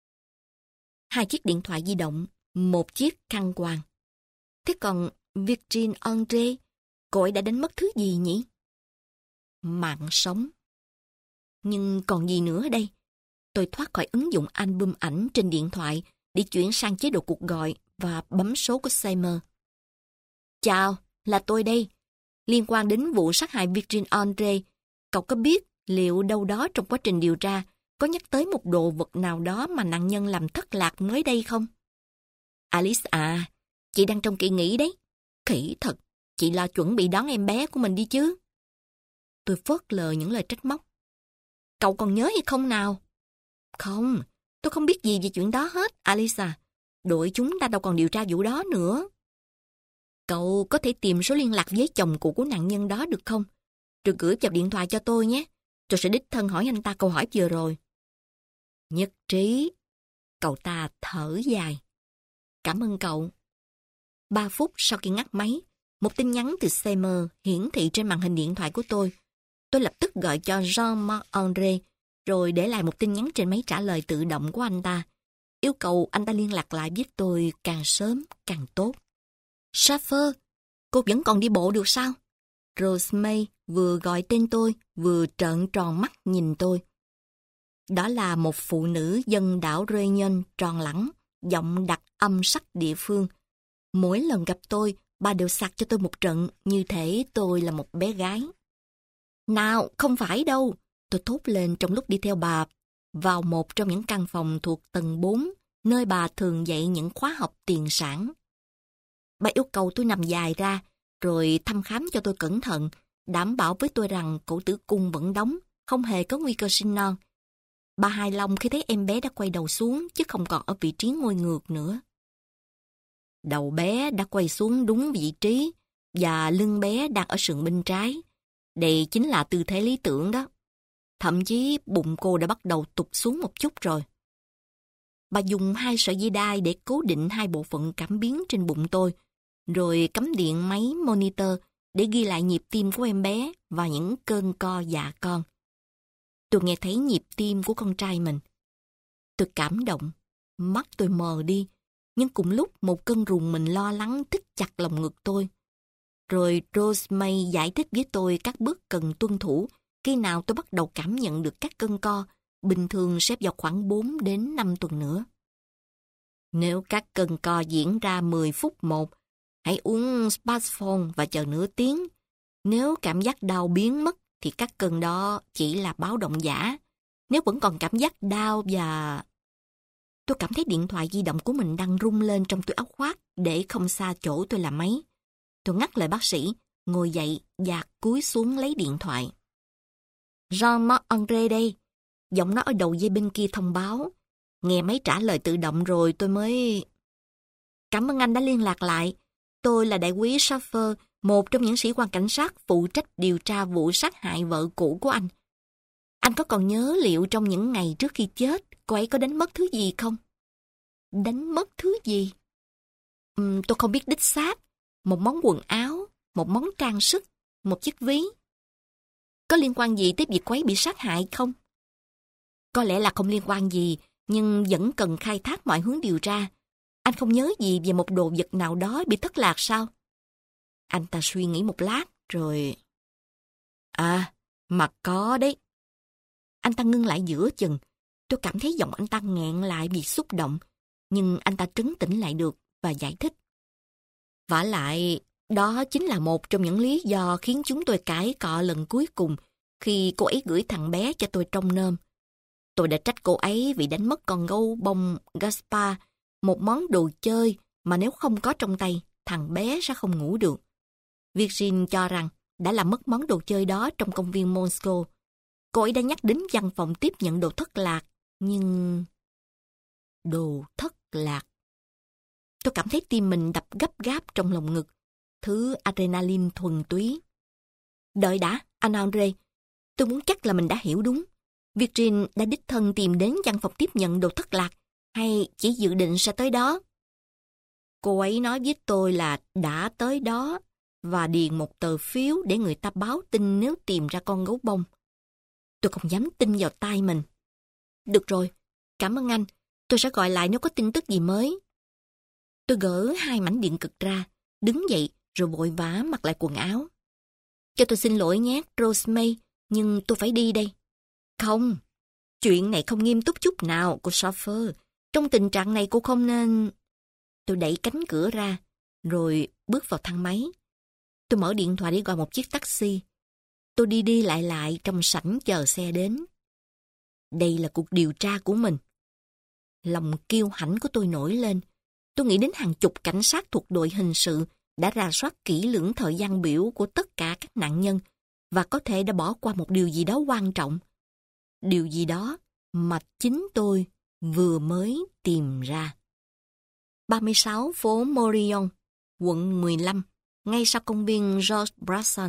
Hai chiếc điện thoại di động, một chiếc khăn quàng. Thế còn Virginie Andre, cô ấy đã đánh mất thứ gì nhỉ? Mạng sống. Nhưng còn gì nữa đây? Tôi thoát khỏi ứng dụng album ảnh trên điện thoại để chuyển sang chế độ cuộc gọi và bấm số của Seymour. Chào, là tôi đây. Liên quan đến vụ sát hại Virginie Andre, cậu có biết liệu đâu đó trong quá trình điều tra có nhắc tới một đồ vật nào đó mà nạn nhân làm thất lạc mới đây không? Alice à, chị đang trong kỳ nghỉ đấy. Khỉ thật, chị lo chuẩn bị đón em bé của mình đi chứ. Tôi phớt lờ những lời trách móc. Cậu còn nhớ hay không nào? Không, tôi không biết gì về chuyện đó hết, Alisa. Đội chúng ta đâu còn điều tra vụ đó nữa. Cậu có thể tìm số liên lạc với chồng cũ của nạn nhân đó được không? Rồi gửi vào điện thoại cho tôi nhé. Tôi sẽ đích thân hỏi anh ta câu hỏi vừa rồi. Nhất trí. Cậu ta thở dài. Cảm ơn cậu. Ba phút sau khi ngắt máy, một tin nhắn từ Seymour hiển thị trên màn hình điện thoại của tôi. Tôi lập tức gọi cho Jean-Marc André, rồi để lại một tin nhắn trên máy trả lời tự động của anh ta. Yêu cầu anh ta liên lạc lại với tôi càng sớm càng tốt. Schaffer, cô vẫn còn đi bộ được sao? Rose May vừa gọi tên tôi, vừa trợn tròn mắt nhìn tôi. Đó là một phụ nữ dân đảo Réunion tròn lẳng, giọng đặc âm sắc địa phương. Mỗi lần gặp tôi, bà đều sặc cho tôi một trận như thể tôi là một bé gái. Nào, không phải đâu, tôi thốt lên trong lúc đi theo bà vào một trong những căn phòng thuộc tầng bốn, nơi bà thường dạy những khóa học tiền sản. Bà yêu cầu tôi nằm dài ra, rồi thăm khám cho tôi cẩn thận, đảm bảo với tôi rằng cổ tử cung vẫn đóng, không hề có nguy cơ sinh non. Bà hài lòng khi thấy em bé đã quay đầu xuống, chứ không còn ở vị trí ngôi ngược nữa. Đầu bé đã quay xuống đúng vị trí, và lưng bé đang ở sườn bên trái. Đây chính là tư thế lý tưởng đó. Thậm chí bụng cô đã bắt đầu tụt xuống một chút rồi. Bà dùng hai sợi dây đai để cố định hai bộ phận cảm biến trên bụng tôi, rồi cắm điện máy monitor để ghi lại nhịp tim của em bé và những cơn co dạ con. Tôi nghe thấy nhịp tim của con trai mình. Tôi cảm động, mắt tôi mờ đi, nhưng cùng lúc một cơn rùng mình lo lắng thít chặt lòng ngực tôi. Rồi Rose May giải thích với tôi các bước cần tuân thủ khi nào tôi bắt đầu cảm nhận được các cơn co, bình thường xếp vào khoảng bốn đến năm tuần nữa. Nếu các cơn co diễn ra mười phút một, hãy uống Spasfon và chờ nửa tiếng. Nếu cảm giác đau biến mất thì các cơn đó chỉ là báo động giả. Nếu vẫn còn cảm giác đau và... Tôi cảm thấy điện thoại di động của mình đang rung lên trong túi áo khoác để không xa chỗ tôi làm máy. Tôi ngắt lời bác sĩ, ngồi dậy và cúi xuống lấy điện thoại. Jean-Marc André đây. Giọng nó ở đầu dây bên kia thông báo. Nghe máy trả lời tự động rồi tôi mới... Cảm ơn anh đã liên lạc lại. Tôi là đại úy Schaffer, một trong những sĩ quan cảnh sát phụ trách điều tra vụ sát hại vợ cũ của anh. Anh có còn nhớ liệu trong những ngày trước khi chết, cô ấy có đánh mất thứ gì không? Đánh mất thứ gì? Uhm, tôi không biết đích xác. Một món quần áo, một món trang sức, một chiếc ví. Có liên quan gì tới việc cô ấy bị sát hại không? Có lẽ là không liên quan gì, nhưng vẫn cần khai thác mọi hướng điều tra. Anh không nhớ gì về một đồ vật nào đó bị thất lạc sao? Anh ta suy nghĩ một lát, rồi... À, mà có đấy. Anh ta ngưng lại giữa chừng. Tôi cảm thấy giọng anh ta nghẹn lại vì xúc động, nhưng anh ta trấn tĩnh lại được và giải thích. Vả lại, đó chính là một trong những lý do khiến chúng tôi cãi cọ lần cuối cùng khi cô ấy gửi thằng bé cho tôi trông nom. Tôi đã trách cô ấy vì đánh mất con gấu bông Gaspar, một món đồ chơi mà nếu không có trong tay, thằng bé sẽ không ngủ được. Virginie cho rằng đã làm mất món đồ chơi đó trong công viên Moscow. Cô ấy đã nhắc đến văn phòng tiếp nhận đồ thất lạc, nhưng... Đồ thất lạc. tôi cảm thấy tim mình đập gấp gáp trong lồng ngực, thứ adrenaline thuần túy. Đợi đã, anh Andre, tôi muốn chắc là mình đã hiểu đúng. Virgin đã đích thân tìm đến văn phòng tiếp nhận đồ thất lạc, hay chỉ dự định sẽ tới đó? Cô ấy nói với tôi là đã tới đó và điền một tờ phiếu để người ta báo tin nếu tìm ra con gấu bông. Tôi không dám tin vào tai mình. Được rồi, cảm ơn anh. Tôi sẽ gọi lại nếu có tin tức gì mới. Tôi gỡ hai mảnh điện cực ra, đứng dậy rồi vội vã mặc lại quần áo. Cho tôi xin lỗi nhé, Rose May, nhưng tôi phải đi đây. Không, chuyện này không nghiêm túc chút nào, cô chauffeur. Trong tình trạng này cô không nên... Tôi đẩy cánh cửa ra, rồi bước vào thang máy. Tôi mở điện thoại để gọi một chiếc taxi. Tôi đi đi lại lại trong sảnh chờ xe đến. Đây là cuộc điều tra của mình. Lòng kiêu hãnh của tôi nổi lên. Tôi nghĩ đến hàng chục cảnh sát thuộc đội hình sự đã rà soát kỹ lưỡng thời gian biểu của tất cả các nạn nhân và có thể đã bỏ qua một điều gì đó quan trọng. Điều gì đó mà chính tôi vừa mới tìm ra. ba mươi sáu phố Morillon, quận mười lăm, ngay sau công viên George Brassens.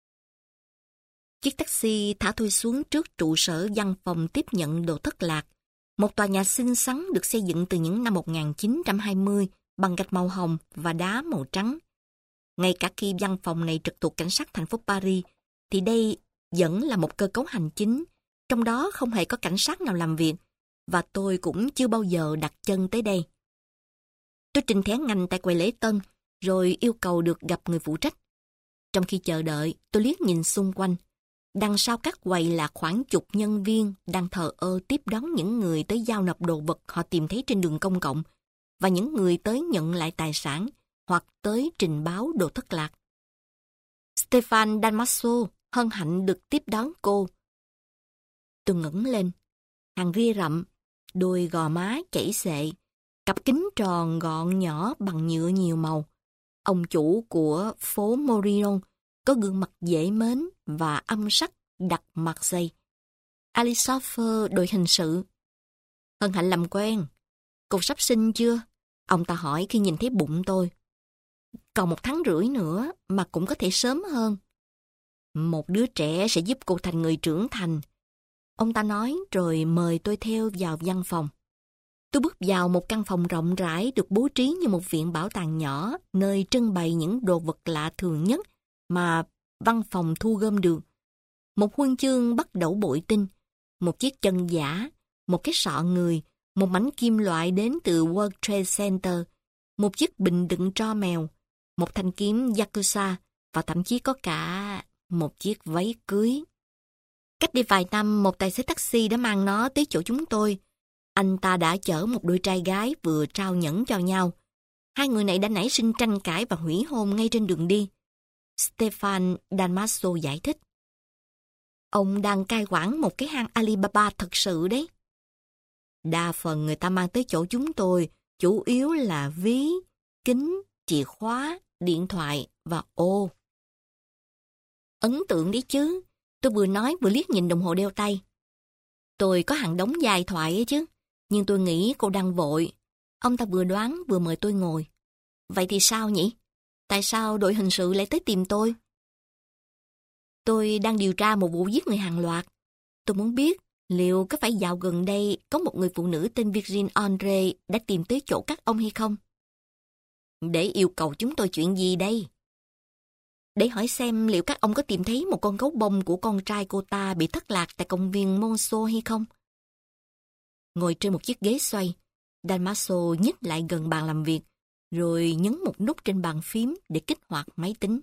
Chiếc taxi thả tôi xuống trước trụ sở văn phòng tiếp nhận đồ thất lạc, một tòa nhà xinh xắn được xây dựng từ những năm một nghìn chín trăm hai mươi bằng gạch màu hồng và đá màu trắng. Ngay cả khi văn phòng này trực thuộc cảnh sát thành phố Paris, thì đây vẫn là một cơ cấu hành chính, trong đó không hề có cảnh sát nào làm việc, và tôi cũng chưa bao giờ đặt chân tới đây. Tôi trình thẻ ngành tại quầy lễ tân, rồi yêu cầu được gặp người phụ trách. Trong khi chờ đợi, tôi liếc nhìn xung quanh. Đằng sau các quầy là khoảng chục nhân viên đang thờ ơ tiếp đón những người tới giao nộp đồ vật họ tìm thấy trên đường công cộng và những người tới nhận lại tài sản hoặc tới trình báo đồ thất lạc. Stefan Dalmasso hân hạnh được tiếp đón cô. Tôi ngẩng lên, hàng ria rậm, đôi gò má chảy xệ, cặp kính tròn gọn nhỏ bằng nhựa nhiều màu. Ông chủ của phố Morillon có gương mặt dễ mến và âm sắc đặc mặt dày. Alisofer đội hình sự. Hân hạnh làm quen. Cô sắp sinh chưa? Ông ta hỏi khi nhìn thấy bụng tôi. Còn một tháng rưỡi nữa mà cũng có thể sớm hơn. Một đứa trẻ sẽ giúp cô thành người trưởng thành. Ông ta nói rồi mời tôi theo vào văn phòng. Tôi bước vào một căn phòng rộng rãi được bố trí như một viện bảo tàng nhỏ, nơi trưng bày những đồ vật lạ thường nhất mà văn phòng thu gom được. Một huân chương bắt đẩu bội tinh, một chiếc chân giả, một cái sọ người, một mảnh kim loại đến từ World Trade Center, một chiếc bình đựng tro mèo, một thanh kiếm Yakuza và thậm chí có cả một chiếc váy cưới. Cách đây vài năm, một tài xế taxi đã mang nó tới chỗ chúng tôi. Anh ta đã chở một đôi trai gái vừa trao nhẫn cho nhau. Hai người này đã nảy sinh tranh cãi và hủy hôn ngay trên đường đi. Stefan Dalmasso giải thích. Ông đang cai quản một cái hang Alibaba thật sự đấy. Đa phần người ta mang tới chỗ chúng tôi, chủ yếu là ví, kính, chìa khóa, điện thoại và ô. Ấn tượng đấy chứ, tôi vừa nói vừa liếc nhìn đồng hồ đeo tay. Tôi có hàng đống dài thoại ấy chứ, nhưng tôi nghĩ cô đang vội. Ông ta vừa đoán vừa mời tôi ngồi. Vậy thì sao nhỉ? Tại sao đội hình sự lại tới tìm tôi? Tôi đang điều tra một vụ giết người hàng loạt. Tôi muốn biết liệu có phải dạo gần đây có một người phụ nữ tên Virgin Andre đã tìm tới chỗ các ông hay không? Để yêu cầu chúng tôi chuyện gì đây? Để hỏi xem liệu các ông có tìm thấy một con gấu bông của con trai cô ta bị thất lạc tại công viên Monceau hay không? Ngồi trên một chiếc ghế xoay, Dalmasso nhích lại gần bàn làm việc, rồi nhấn một nút trên bàn phím để kích hoạt máy tính.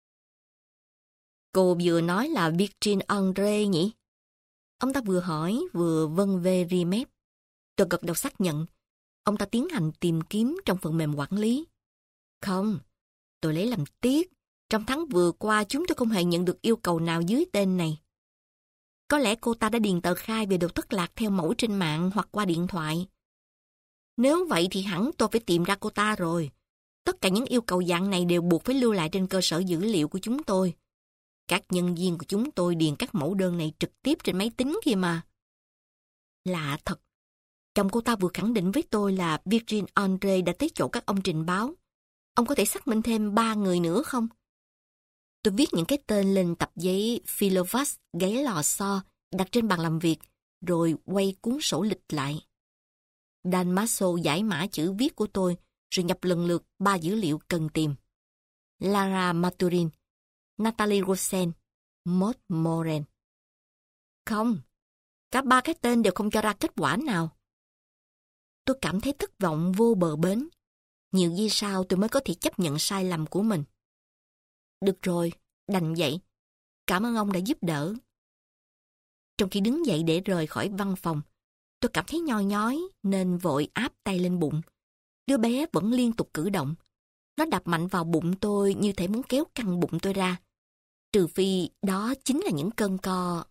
Cô vừa nói là Virgin Andre nhỉ? Ông ta vừa hỏi, vừa vân vê ri mép. Tôi gật đầu xác nhận. Ông ta tiến hành tìm kiếm trong phần mềm quản lý. Không, tôi lấy làm tiếc. Trong tháng vừa qua chúng tôi không hề nhận được yêu cầu nào dưới tên này. Có lẽ cô ta đã điền tờ khai về đồ thất lạc theo mẫu trên mạng hoặc qua điện thoại. Nếu vậy thì hẳn tôi phải tìm ra cô ta rồi. Tất cả những yêu cầu dạng này đều buộc phải lưu lại trên cơ sở dữ liệu của chúng tôi. Các nhân viên của chúng tôi điền các mẫu đơn này trực tiếp trên máy tính kia mà. Lạ thật. Chồng cô ta vừa khẳng định với tôi là Virgin Andre đã tới chỗ các ông trình báo. Ông có thể xác minh thêm ba người nữa không? Tôi viết những cái tên lên tập giấy Philovax gáy lò xo đặt trên bàn làm việc, rồi quay cuốn sổ lịch lại. Dan Maso giải mã chữ viết của tôi, rồi nhập lần lượt ba dữ liệu cần tìm. Lara Maturin, Natalie Rosen, Maud Moren. Không, cả ba cái tên đều không cho ra kết quả nào. Tôi cảm thấy thất vọng vô bờ bến. Nhiều giây sau tôi mới có thể chấp nhận sai lầm của mình. Được rồi, đành vậy. Cảm ơn ông đã giúp đỡ. Trong khi đứng dậy để rời khỏi văn phòng, tôi cảm thấy nhoi nhói nên vội áp tay lên bụng. Đứa bé vẫn liên tục cử động. Nó đập mạnh vào bụng tôi như thể muốn kéo căng bụng tôi ra. Trừ phi đó chính là những cơn co.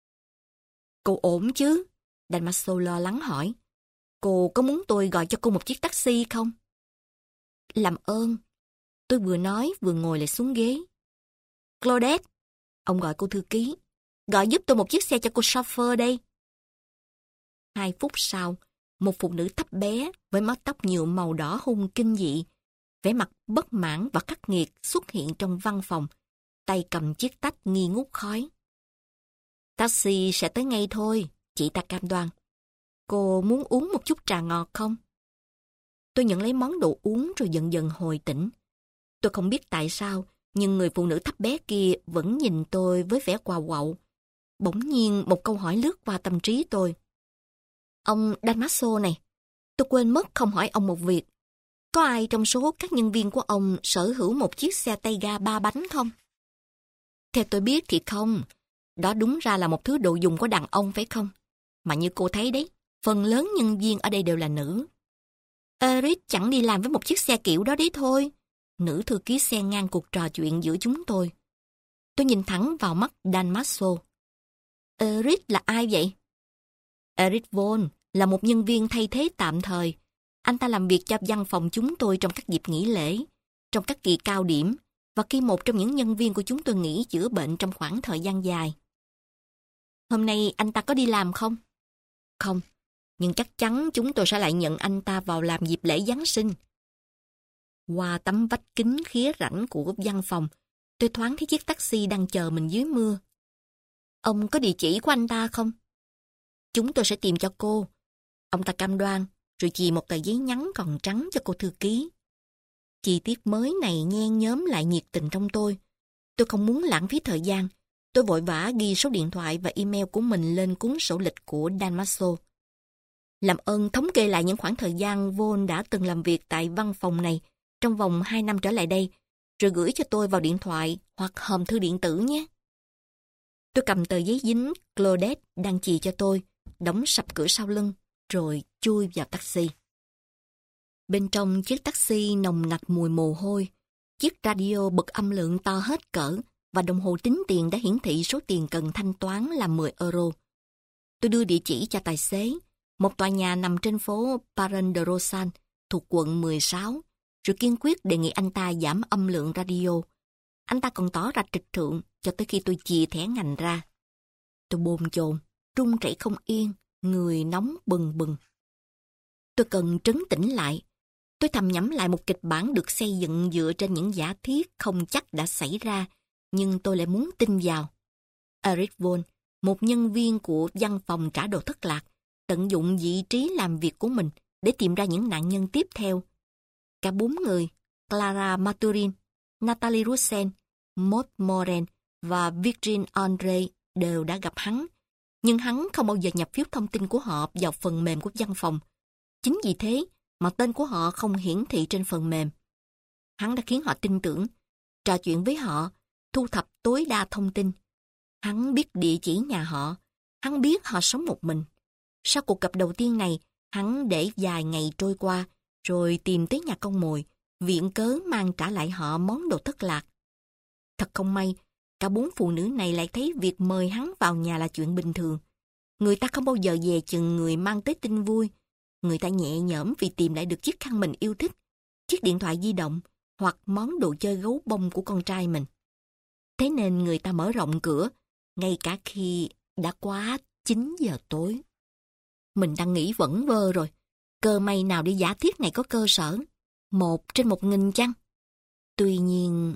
Cô ổn chứ? Damaso lo lắng hỏi. Cô có muốn tôi gọi cho cô một chiếc taxi không? Làm ơn. Tôi vừa nói vừa ngồi lại xuống ghế. Claudette, ông gọi cô thư ký. Gọi giúp tôi một chiếc xe cho cô chauffeur đây. Hai phút sau, một phụ nữ thấp bé với mái tóc nhuộm màu đỏ hung kinh dị, vẻ mặt bất mãn và khắc nghiệt xuất hiện trong văn phòng, tay cầm chiếc tách nghi ngút khói. Taxi sẽ tới ngay thôi, chị ta cam đoan. Cô muốn uống một chút trà ngọt không? Tôi nhận lấy món đồ uống rồi dần dần hồi tỉnh. Tôi không biết tại sao, nhưng người phụ nữ thấp bé kia vẫn nhìn tôi với vẻ quà quậu. Bỗng nhiên một câu hỏi lướt qua tâm trí tôi. Ông Damaso này, tôi quên mất không hỏi ông một việc. Có ai trong số các nhân viên của ông sở hữu một chiếc xe tay ga ba bánh không? Theo tôi biết thì không. Đó đúng ra là một thứ đồ dùng của đàn ông phải không? Mà như cô thấy đấy, phần lớn nhân viên ở đây đều là nữ. Eric chẳng đi làm với một chiếc xe kiểu đó đấy thôi. Nữ thư ký xen ngang cuộc trò chuyện giữa chúng tôi. Tôi nhìn thẳng vào mắt Damaso. Eric là ai vậy? Eric Vaughan là một nhân viên thay thế tạm thời. Anh ta làm việc cho văn phòng chúng tôi trong các dịp nghỉ lễ, trong các kỳ cao điểm, và khi một trong những nhân viên của chúng tôi nghỉ chữa bệnh trong khoảng thời gian dài. Hôm nay anh ta có đi làm không? Không, nhưng chắc chắn chúng tôi sẽ lại nhận anh ta vào làm dịp lễ Giáng sinh. Qua tấm vách kính khía rãnh của văn phòng, tôi thoáng thấy chiếc taxi đang chờ mình dưới mưa. Ông có địa chỉ của anh ta không? Chúng tôi sẽ tìm cho cô. Ông ta cam đoan, rồi chì một tờ giấy nhắn còn trắng cho cô thư ký. Chi tiết mới này nhen nhóm lại nhiệt tình trong tôi. Tôi không muốn lãng phí thời gian. Tôi vội vã ghi số điện thoại và email của mình lên cuốn sổ lịch của Damaso. Làm ơn thống kê lại những khoảng thời gian Vaughan đã từng làm việc tại văn phòng này trong vòng hai năm trở lại đây, rồi gửi cho tôi vào điện thoại hoặc hòm thư điện tử nhé. Tôi cầm tờ giấy dính Claudette đang chì cho tôi, đóng sập cửa sau lưng, rồi chui vào taxi. Bên trong chiếc taxi nồng nặc mùi mồ hôi, chiếc radio bật âm lượng to hết cỡ và đồng hồ tính tiền đã hiển thị số tiền cần thanh toán là mười euro. Tôi đưa địa chỉ cho tài xế, một tòa nhà nằm trên phố Baron de Rosan thuộc quận mười sáu, rồi kiên quyết đề nghị anh ta giảm âm lượng radio. Anh ta còn tỏ ra trịch thượng cho tới khi tôi chìa thẻ ngành ra. Tôi bồn chồn, run rẩy không yên, người nóng bừng bừng. Tôi cần trấn tĩnh lại. Tôi thầm nhẩm lại một kịch bản được xây dựng dựa trên những giả thiết không chắc đã xảy ra, nhưng tôi lại muốn tin vào. Eric Vaughan, một nhân viên của văn phòng trả đồ thất lạc, tận dụng vị trí làm việc của mình để tìm ra những nạn nhân tiếp theo. Cả bốn người, Clara Maturin, Natalie Rosen, Maud Moren và Virgin Andre đều đã gặp hắn, nhưng hắn không bao giờ nhập phiếu thông tin của họ vào phần mềm của văn phòng. Chính vì thế mà tên của họ không hiển thị trên phần mềm. Hắn đã khiến họ tin tưởng, trò chuyện với họ, thu thập tối đa thông tin. Hắn biết địa chỉ nhà họ, hắn biết họ sống một mình. Sau cuộc gặp đầu tiên này, hắn để vài ngày trôi qua, rồi tìm tới nhà con mồi, viện cớ mang trả lại họ món đồ thất lạc. Thật không may, cả bốn phụ nữ này lại thấy việc mời hắn vào nhà là chuyện bình thường. Người ta không bao giờ dè chừng người mang tới tin vui. Người ta nhẹ nhõm vì tìm lại được chiếc khăn mình yêu thích, chiếc điện thoại di động hoặc món đồ chơi gấu bông của con trai mình. Thế nên người ta mở rộng cửa, ngay cả khi đã quá chín giờ tối. Mình đang nghĩ vẩn vơ rồi. Cơ may nào để giả thiết này có cơ sở. Một trên một nghìn chăng? Tuy nhiên...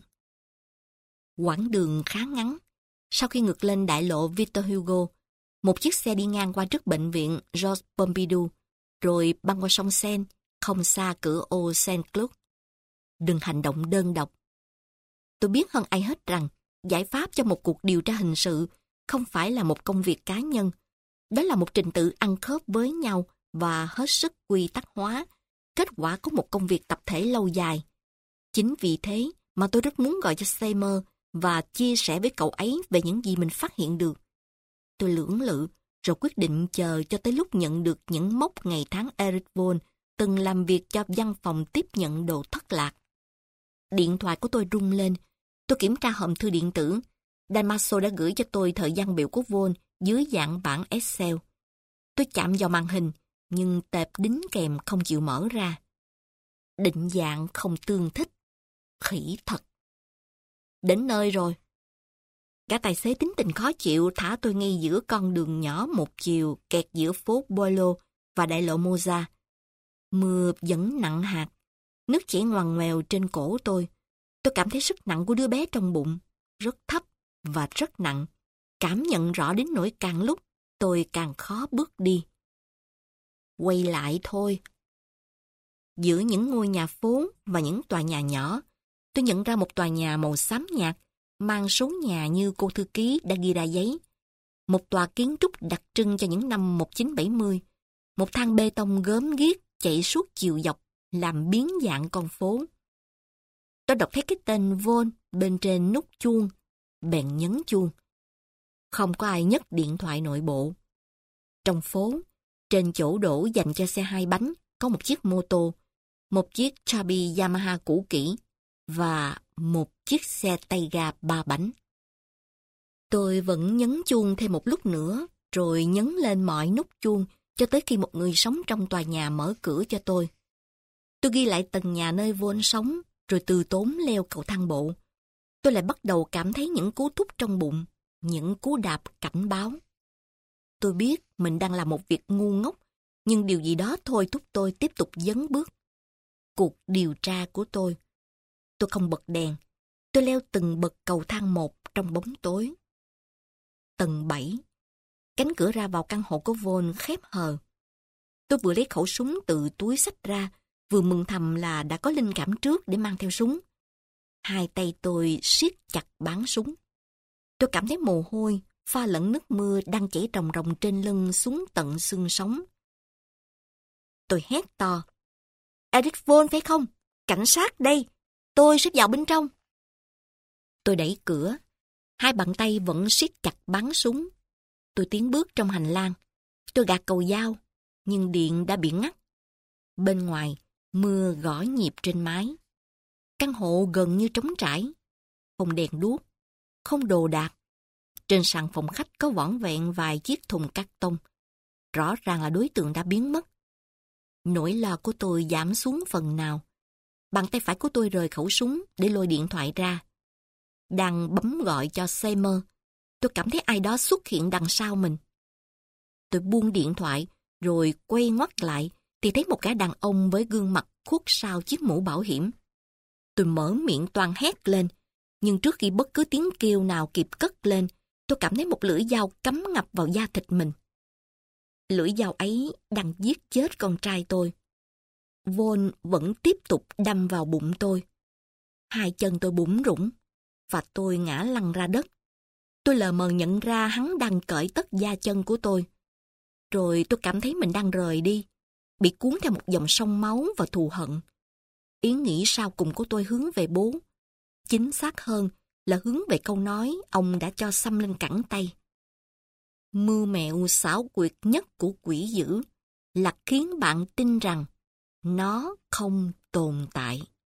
Quãng đường khá ngắn. Sau khi ngược lên đại lộ Victor Hugo, một chiếc xe đi ngang qua trước bệnh viện Georges Pompidou, rồi băng qua sông Seine, không xa cửa ô Saint-Cloud. Đừng hành động đơn độc. Tôi biết hơn ai hết rằng giải pháp cho một cuộc điều tra hình sự không phải là một công việc cá nhân. Đó là một trình tự ăn khớp với nhau và hết sức quy tắc hóa, kết quả của một công việc tập thể lâu dài. Chính vì thế mà tôi rất muốn gọi cho Seymour và chia sẻ với cậu ấy về những gì mình phát hiện được. Tôi lưỡng lự, rồi quyết định chờ cho tới lúc nhận được những mốc ngày tháng Eric Vaughan từng làm việc cho văn phòng tiếp nhận đồ thất lạc. Điện thoại của tôi rung lên. Tôi kiểm tra hòm thư điện tử. Damaso đã gửi cho tôi thời gian biểu của Vaughan dưới dạng bản Excel. Tôi chạm vào màn hình, nhưng tệp đính kèm không chịu mở ra. Định dạng không tương thích. Khỉ thật. Đến nơi rồi. Gã tài xế tính tình khó chịu thả tôi ngay giữa con đường nhỏ một chiều kẹt giữa phố Boileau và đại lộ Moza. Mưa vẫn nặng hạt. Nước chảy ngoằn ngoèo trên cổ tôi. Tôi cảm thấy sức nặng của đứa bé trong bụng. Rất thấp và rất nặng. Cảm nhận rõ đến nỗi càng lúc tôi càng khó bước đi. Quay lại thôi. Giữa những ngôi nhà phố và những tòa nhà nhỏ, tôi nhận ra một tòa nhà màu xám nhạt, mang số nhà như cô thư ký đã ghi ra giấy. Một tòa kiến trúc đặc trưng cho những năm một nghìn chín trăm bảy mươi. Một thang bê tông gớm ghiếc chạy suốt chiều dọc, làm biến dạng con phố. Tôi đọc thấy cái tên Vaughan bên trên nút chuông, bèn nhấn chuông. Không có ai nhấc điện thoại nội bộ. Trong phố, trên chỗ đổ dành cho xe hai bánh, có một chiếc mô tô, một chiếc Chubby Yamaha cũ kỹ và một chiếc xe tay ga ba bánh. Tôi vẫn nhấn chuông thêm một lúc nữa, rồi nhấn lên mọi nút chuông cho tới khi một người sống trong tòa nhà mở cửa cho tôi. Tôi ghi lại tầng nhà nơi Vaughan sống, rồi từ tốn leo cầu thang bộ. Tôi lại bắt đầu cảm thấy những cú thúc trong bụng, những cú đạp cảnh báo. Tôi biết mình đang làm một việc ngu ngốc, nhưng điều gì đó thôi thúc tôi tiếp tục dấn bước. Cuộc điều tra của tôi. Tôi không bật đèn. Tôi leo từng bậc cầu thang một trong bóng tối. Tầng bảy. Cánh cửa ra vào căn hộ của Vaughan khép hờ. Tôi vừa lấy khẩu súng từ túi xách ra, vừa mừng thầm là đã có linh cảm trước để mang theo súng. Hai tay tôi siết chặt báng súng. Tôi cảm thấy mồ hôi, pha lẫn nước mưa đang chảy ròng ròng trên lưng xuống tận xương sống. Tôi hét to. Eric Vaughan phải không? Cảnh sát đây! Tôi sẽ vào bên trong. Tôi đẩy cửa. Hai bàn tay vẫn siết chặt báng súng. Tôi tiến bước trong hành lang. Tôi gạt cầu dao, nhưng điện đã bị ngắt. Bên ngoài, mưa gõ nhịp trên mái. Căn hộ gần như trống trải. Không đèn đuốc, không đồ đạc. Trên sàn phòng khách có vỏn vẹn vài chiếc thùng cát tông. Rõ ràng là đối tượng đã biến mất. Nỗi lo của tôi giảm xuống phần nào. Bàn tay phải của tôi rời khẩu súng để lôi điện thoại ra. Đang bấm gọi cho Seymour, tôi cảm thấy ai đó xuất hiện đằng sau mình. Tôi buông điện thoại rồi quay ngoắt lại thì thấy một gã đàn ông với gương mặt khuất sau chiếc mũ bảo hiểm. Tôi mở miệng toan hét lên, nhưng trước khi bất cứ tiếng kêu nào kịp cất lên, tôi cảm thấy một lưỡi dao cắm ngập vào da thịt mình. Lưỡi dao ấy đang giết chết con trai tôi. Vaughan vẫn tiếp tục đâm vào bụng tôi. Hai chân tôi bủn rủn và tôi ngã lăn ra đất. Tôi lờ mờ nhận ra hắn đang cởi tất da chân của tôi. Rồi tôi cảm thấy mình đang rời đi, bị cuốn theo một dòng sông máu và thù hận. Ý nghĩ sau cùng của tôi hướng về bố. Chính xác hơn là hướng về câu nói ông đã cho xăm lên cẳng tay. Mưu mẹo xảo quyệt nhất của quỷ dữ là khiến bạn tin rằng nó không tồn tại.